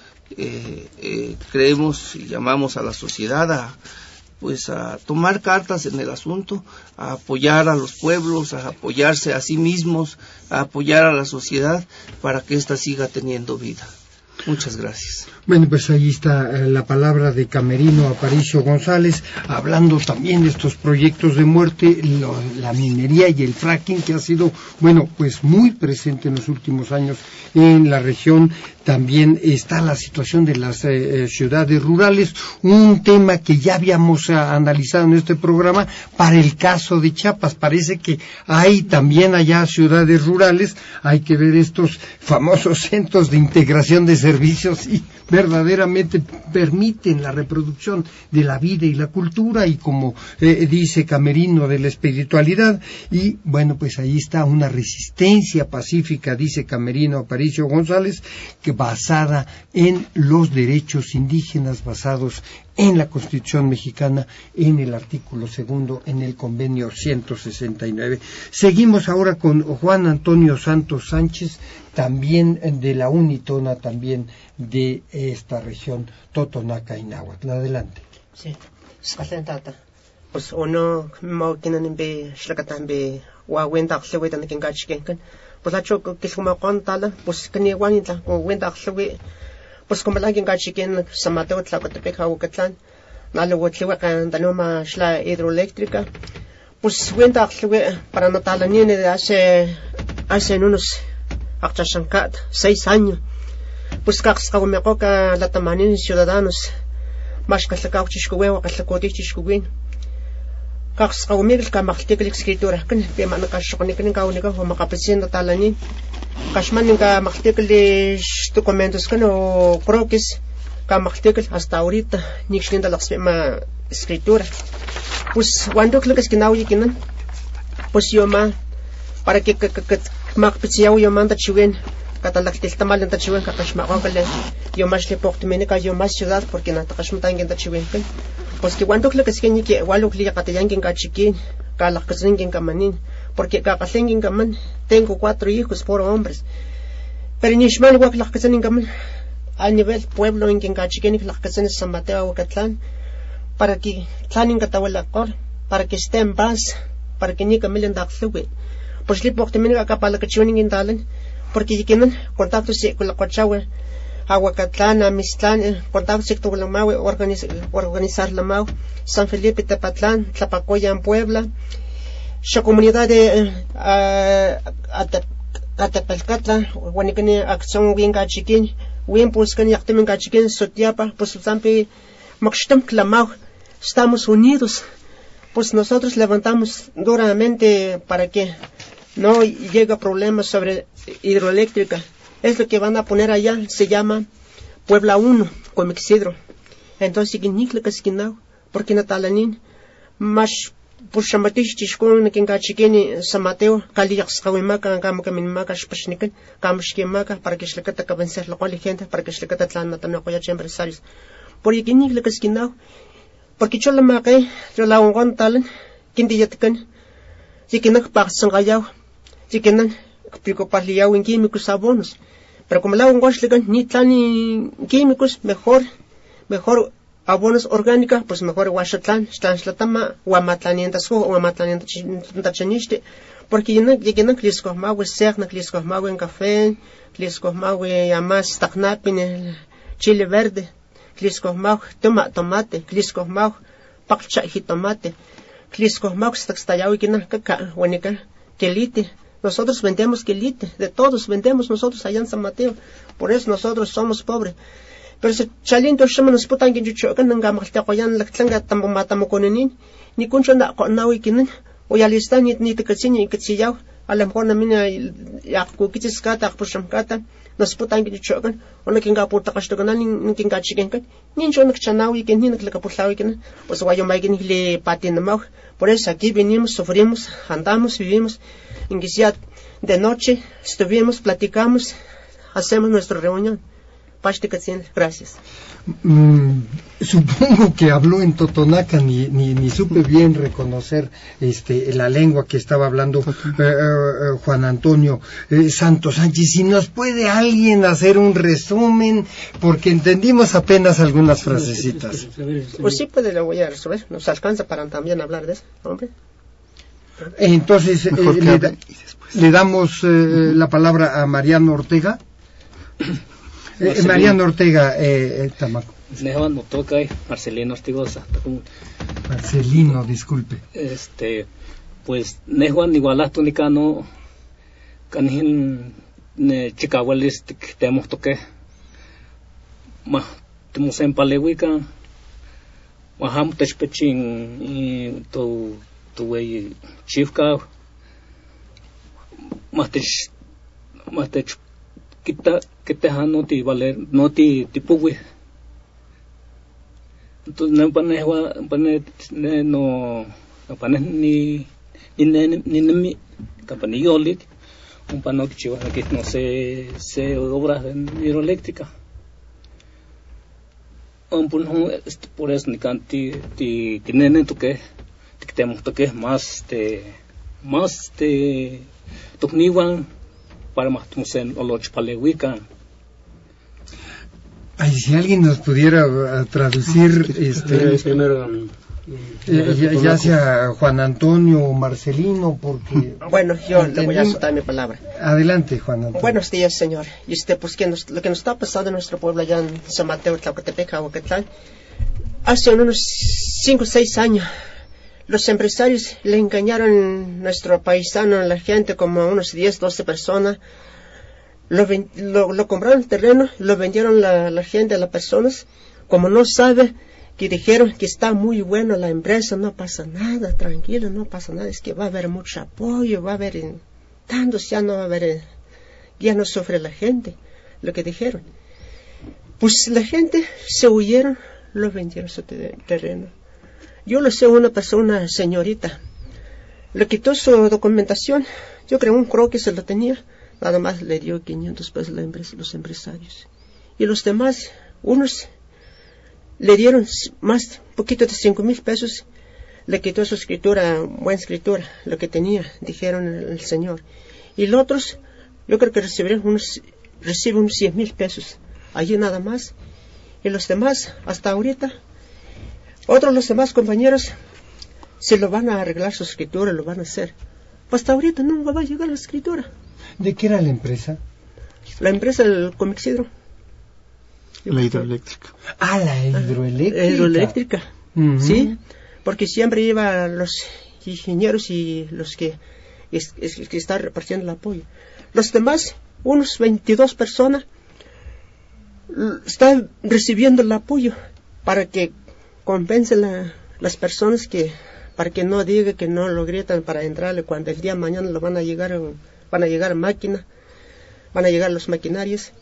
Eh, eh, creemos y llamamos a la sociedad a pues a tomar cartas en el asunto, a apoyar a los pueblos, a apoyarse a sí mismos, a apoyar a la sociedad para que ésta siga teniendo vida. Muchas gracias.
Bueno, pues ahí está eh, la palabra de Camerino Aparicio González, hablando también de estos proyectos de muerte, lo, la minería y el fracking, que ha sido, bueno, pues muy presente en los últimos años en la región. También está la situación de las eh, ciudades rurales, un tema que ya habíamos eh, analizado en este programa para el caso de Chiapas. Parece que hay también allá ciudades rurales, hay que ver estos famosos centros de integración de servicios y verdaderamente permiten la reproducción de la vida y la cultura y, como eh, dice Camerino, de la espiritualidad. Y bueno, pues ahí está una resistencia pacífica, dice Camerino Aparicio González, que basada en los derechos indígenas, basados en la Constitución mexicana, en el artículo segundo, en el convenio ciento sesenta y nueve. Seguimos ahora con Juan Antonio Santos Sánchez, también de la Unitona, también de esta región Totonaca y Náhuatl. Adelante.
Sí, pues uno mau kinan be shlakatan be wa wenda xlewe tan kin gachken pues la choco que suma contala pues kani wanita o wenda xlewe pues como la kin gachken samateo tlacotepec Aguacatlán nalo wotlewa kan danoma shla hidroeléctrica pues wenda xlewe para notala niene de hace hace unos achashankat seis años pues kaxqawmeqoka la tamanin ciudadanos más katlakawchishkuwe o katlakotichishkuwin kaxqawmil kamaxtikl escritura kan pe man kashqonikn kawnika o makapesiendo talani kashman ka maxtikl documentos kan o croquis kamaxtikl hasta ahorita nixlinda la escritura pues cuando creo que es que nawi kinan pues yo ma para que makapesiaw yo manda chiwen katalaktil tamal nta chiwen kakashmaqokale yo más le portmenika yo más ciudad porque nata kashmtangen ta chiwen pues que cuando creo que es que ni que igual lo que katayangen kachikin kalakasringen kamanin porque kakasingen kaman tengo cuatro hijos por hombres pero ni shmal wak lakasen kaman a nivel pueblo en que kachikin lakasen San Mateo Aguacatlán para que tlanin katawalakor para que esté en paz para que ni kamilen daxluwe pues le portmenika kapalakachiwen indalan porque si quieren contacto con la Cochawe, Aguacatlán, Amistán, contacto con la Mau, organizar la Mau, San Felipe, Tepatlán, Tlapacoya en Puebla, la comunidad de Atepelcatla, Guanicani, Acción bien Gachiquín, bien Pulscani, Actemen Gachiquín, Sotiapa, pues Zampi, Maxtam, Clamau, estamos unidos, pues nosotros levantamos duramente para que no llega problemas sobre hidroeléctrica. Es lo que van a poner allá, se llama Puebla uno, con Mixidro. Entonces, porque Natalanin, más pues chamatish tishkun kin kachikini samateo kaliyaks kawimaka kamo kaminmaka shpashnikan kamo shkimaka para que shlekata ka vencer la cual gente para que shlekata tlan matana koya empresarios por yakini lekaskinao porque chola make chola ungon talan kindi yatkan sikinak paksan kayaw sikinan pico parliao en químicos abonos pero como la ungon shlekan ni tlan químicos mejor mejor abonos orgánicas, pues mejor guachatlan, stanchlatama, guamatlanientas o guamatlanientas porque yo no llegué a clisco mago ser, na clisco mago en café, clisco mago yamas stagnapin, chile verde, clisco mago toma tomate, clisco mago pakcha jitomate, clisco mago staxtayao y que na caca, huenica, quelite. Nosotros vendemos quelite, de todos vendemos nosotros allá en San Mateo, por eso nosotros somos pobres. Pero si chaliento shama nos putan que yo kan nga makta ko yan laktlanga tambo mata mo konenin ni kuncho na ko na wikinin o yalista ni ni tikatsin ni katsiyaw alam ko na mina yak ko kitis kata ak pusham kata nos putan que yo kan o na kinga puta kasto kan ni kinga chicken kan ni cho na chanawi ken ni naklaka putlawi ken pues wayo mai ken le patin na mau por eso aquí venimos sufrimos andamos vivimos en Guisiat de noche estuvimos platicamos hacemos nuestra reunión. Gracias.
Mm, supongo que habló en Totonaca, ni, ni, ni supe bien reconocer este, la lengua que estaba hablando eh, eh, Juan Antonio eh, Santos Sánchez. Si nos puede alguien hacer un resumen, porque entendimos apenas algunas frasecitas.
Pues sí, puede, lo voy a resolver. Nos alcanza para también hablar de eso, hombre.
Entonces, eh, le, da, le damos eh, la palabra a Mariano Ortega. Eh, Mariano Ortega, eh, eh, Tamaco.
Marcelino Ortigosa.
Marcelino, disculpe.
Este, pues, Nejuan igualato nicano, canjin, ne chicahuelis, tenemos toque. Ma, tenemos en palewica, maham techpechin, y tu, tu wey, chifka, matech, matech, kita kita no ti valer no ti tipuwe entonces no pane pane no no pane ni ni ni ni company yoli un pano que chiva que no se se obras hidroeléctrica un punto por eso ni canti ti tinene to que tenemos to que más de más de tocniwan para más en oloch palewica.
Ay, si alguien nos pudiera uh, traducir este eh, ya, ya sea Juan Antonio o Marcelino, porque
bueno, yo le voy a soltar mi palabra.
Adelante, Juan Antonio.
Buenos días, señor. Y este, pues que nos, lo que nos está pasando en nuestro pueblo allá en San Mateo, Tlacotepeca, Aguacatlán, hace unos cinco o seis años los empresarios le engañaron a nuestro paisano, a la gente, como unos diez, doce personas. Lo, lo, lo compraron el terreno, lo vendieron a la, la gente, a las personas. Como no sabe, que dijeron que está muy bueno la empresa, no pasa nada, tranquilo, no pasa nada. Es que va a haber mucho apoyo, va a haber tantos, ya no va a haber, ya no sufre la gente, lo que dijeron. Pues la gente se huyeron, lo vendieron su terreno. Yo lo sé, una persona, una señorita, le quitó su documentación, yo creo un croquis se lo tenía, nada más le dio quinientos pesos a empresa, los empresarios. Y los demás, unos le dieron más, poquito de cinco mil pesos, le quitó su escritura, buena escritura, lo que tenía, dijeron el, el señor. Y los otros, yo creo que recibieron unos, reciben unos cien mil pesos, allí nada más. Y los demás, hasta ahorita, otros los demás compañeros se lo van a arreglar su escritura, lo van a hacer. Hasta ahorita no va a llegar la escritura.
¿De qué era la empresa?
La empresa del Comexhidro.
La hidroeléctrica.
Ah, la hidroeléctrica.
La hidroeléctrica,
uh-huh.
Sí, porque siempre iban los ingenieros y los que, es, es, que están repartiendo el apoyo. Los demás, unos veintidós personas, están recibiendo el apoyo para que compensen la, las personas que, para que no diga que no lo gritan para entrarle cuando el día de mañana lo van a llegar, van a llegar máquinas, van a llegar los maquinarios.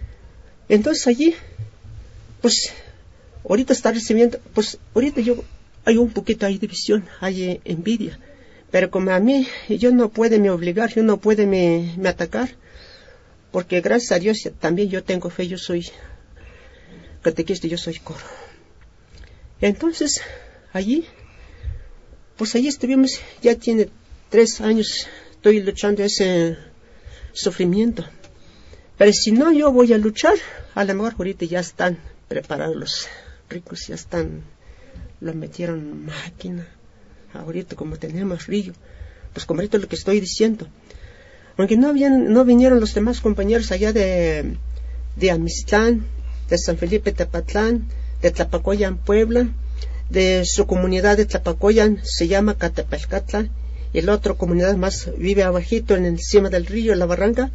Entonces allí, pues, ahorita está recibiendo, pues, ahorita yo hay un poquito, hay división, hay eh, envidia. Pero como a mí, yo no puede me obligar, yo no puede me, me atacar, porque gracias a Dios también yo tengo fe, yo soy catequista, yo soy coro. Entonces, allí, pues allí estuvimos, ya tiene tres años, estoy luchando ese sufrimiento. Pero si no yo voy a luchar, a lo mejor ahorita ya están preparados los ricos, ya están, lo metieron máquina. Ahorita como tenemos río, pues como ahorita lo que estoy diciendo, aunque no habían, no vinieron los demás compañeros allá de, de Amistlán, de San Felipe Tepatlán, de Tlapacoyan, Puebla, de su comunidad de Tlapacoyan se llama Catepelcatla, y la otra comunidad más vive abajito en encima del río, la barranca,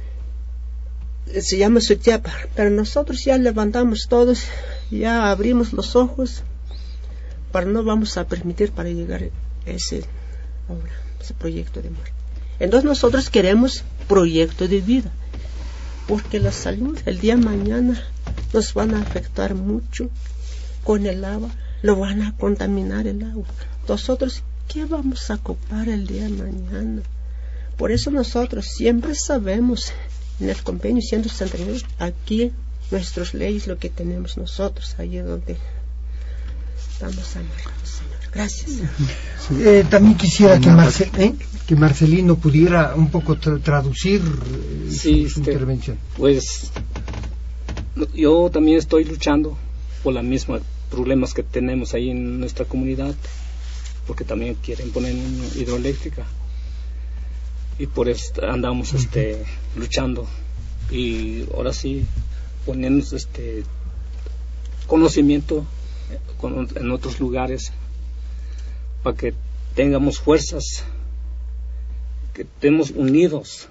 se llama Sutiapa. Pero nosotros ya levantamos todos, ya abrimos los ojos, para no vamos a permitir para llegar a ese obra, ese proyecto de muerte. Entonces nosotros queremos proyecto de vida, porque la salud el día de mañana nos van a afectar mucho con el agua, lo van a contaminar el agua. Nosotros, ¿qué vamos a ocupar el día de mañana? Por eso nosotros siempre sabemos, en el convenio ciento sesenta y nueve, aquí nuestras leyes, lo que tenemos nosotros, allí donde estamos amarrados, Señor. Gracias.
Sí, eh, también quisiera que, Marcel, ¿eh? que Marcelino pudiera un poco tra traducir eh,
sí,
su, su
este,
intervención.
Pues yo también estoy luchando por los mismos problemas que tenemos ahí en nuestra comunidad, porque también quieren poner una hidroeléctrica y por eso andamos uh-huh. este luchando, y ahora sí poniendo este conocimiento en otros lugares para que tengamos fuerzas, que estemos unidos.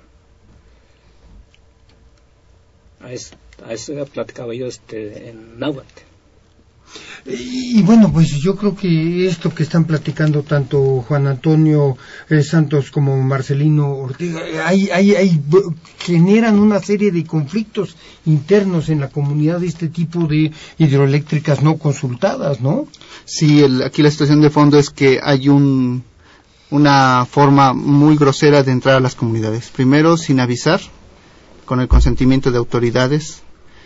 A eso, a eso platicaba yo este en náhuatl.
Y, y bueno, pues yo creo que esto que están platicando tanto Juan Antonio eh, Santos como Marcelino Ortega, hay, hay, hay, generan una serie de conflictos internos en la comunidad de este tipo de hidroeléctricas no consultadas, ¿no?
Sí, el, aquí la situación de fondo es que hay un, una forma muy grosera de entrar a las comunidades. Primero, sin avisar, con el consentimiento de autoridades,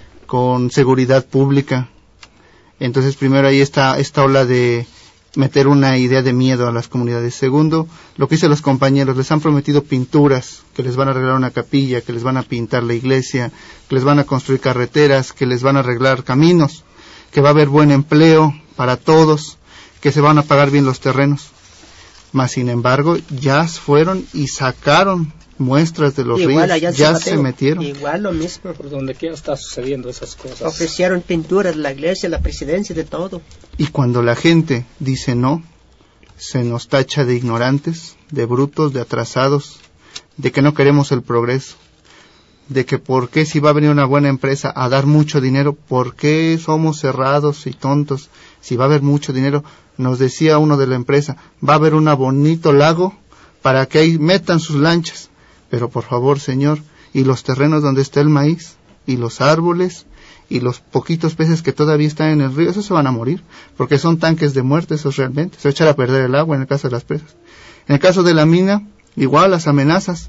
con seguridad pública. Entonces, primero ahí está esta ola de meter una idea de miedo a las comunidades. Segundo, lo que dicen los compañeros, les han prometido pinturas, que les van a arreglar una capilla, que les van a pintar la iglesia, que les van a construir carreteras, que les van a arreglar caminos, que va a haber buen empleo para todos, que se van a pagar bien los terrenos. Mas, sin embargo, ya fueron y sacaron muestras de los igual ríos, ya se, se metieron.
Igual lo mismo.
Por donde quiera está sucediendo esas cosas.
Ofrecieron pinturas de la iglesia, la presidencia, de todo.
Y cuando la gente dice no, se nos tacha de ignorantes, de brutos, de atrasados, de que no queremos el progreso, de que por qué si va a venir una buena empresa a dar mucho dinero, por qué somos cerrados y tontos, si va a haber mucho dinero. Nos decía uno de la empresa, va a haber un bonito lago para que ahí metan sus lanchas. Pero por favor, señor, y los terrenos donde está el maíz, y los árboles, y los poquitos peces que todavía están en el río, esos se van a morir, porque son tanques de muerte, esos realmente, se va a echar a perder el agua en el caso de las presas. En el caso de la mina, igual las amenazas.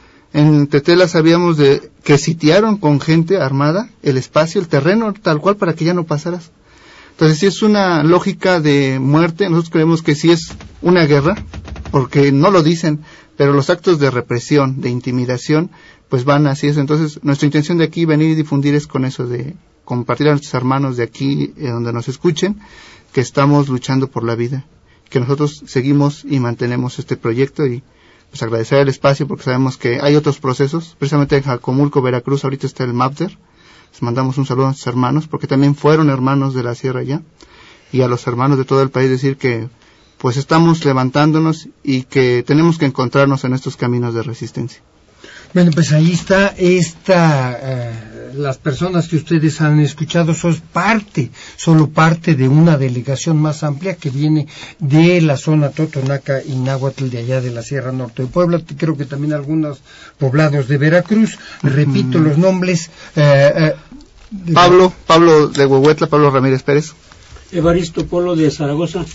En Tetela sabíamos de que sitiaron con gente armada el espacio, el terreno, tal cual, para que ya no pasaras. Entonces, si es una lógica de muerte, nosotros creemos que sí es una guerra, porque no lo dicen, pero los actos de represión, de intimidación, pues van así eso. Entonces, nuestra intención de aquí venir y difundir es con eso, de compartir a nuestros hermanos de aquí, eh, donde nos escuchen, que estamos luchando por la vida, que nosotros seguimos y mantenemos este proyecto, y pues agradecer el espacio, porque sabemos que hay otros procesos. Precisamente en Jacomulco, Veracruz, ahorita está el MAPDER. Les mandamos un saludo a nuestros hermanos, porque también fueron hermanos de la sierra allá, y a los hermanos de todo el país decir que pues estamos levantándonos y que tenemos que encontrarnos en estos caminos de resistencia.
Bueno, pues ahí está esta, eh, las personas que ustedes han escuchado son parte, solo parte de una delegación más amplia que viene de la zona Totonaca y Náhuatl, de allá de la Sierra Norte de Puebla, creo que también algunos poblados de Veracruz. Uh-huh. Repito los nombres. Eh, eh,
Pablo, Pablo de Huehuetla, Pablo Ramírez Pérez.
Evaristo Polo de Zaragoza.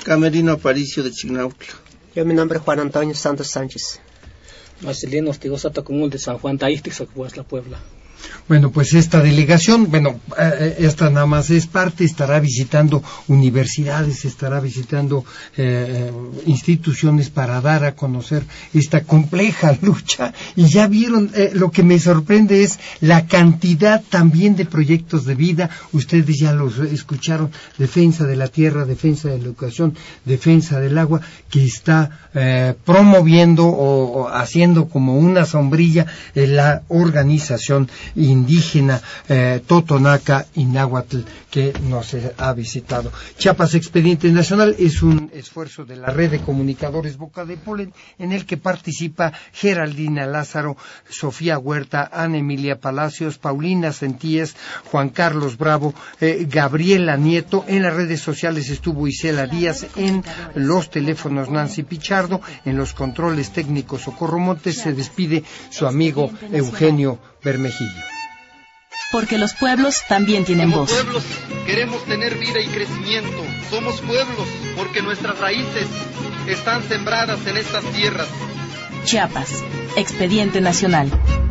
Camerino Aparicio de Chignautla.
Yo mi nombre es Juan Antonio Santos Sánchez.
Marcelino Ostigosata Común de San Juan Taístic, la Puebla.
Bueno, pues esta delegación, bueno, eh, esta nada más es parte, estará visitando universidades, estará visitando eh, instituciones para dar a conocer esta compleja lucha. Y ya vieron, eh, lo que me sorprende es la cantidad también de proyectos de vida. Ustedes ya los escucharon: defensa de la tierra, defensa de la educación, defensa del agua, que está eh, promoviendo o, o haciendo como una sombrilla eh, la organización indígena eh, Totonaca y Náhuatl, que nos ha visitado. Chiapas Expediente Nacional es un esfuerzo de la red de comunicadores Boca de Polen, en el que participa Geraldina Lázaro, Sofía Huerta, Ana Emilia Palacios, Paulina Sentíes, Juan Carlos Bravo, eh, Gabriela Nieto. En las redes sociales estuvo Isela Díaz, en los teléfonos Nancy Pichardo, en los controles técnicos Socorro Montes. Se despide su amigo Eugenio Bermejillo.
Porque los pueblos también tienen
Como
voz.
pueblos queremos tener vida y crecimiento. Somos pueblos porque nuestras raíces están sembradas en estas tierras.
Chiapas, Expediente Nacional.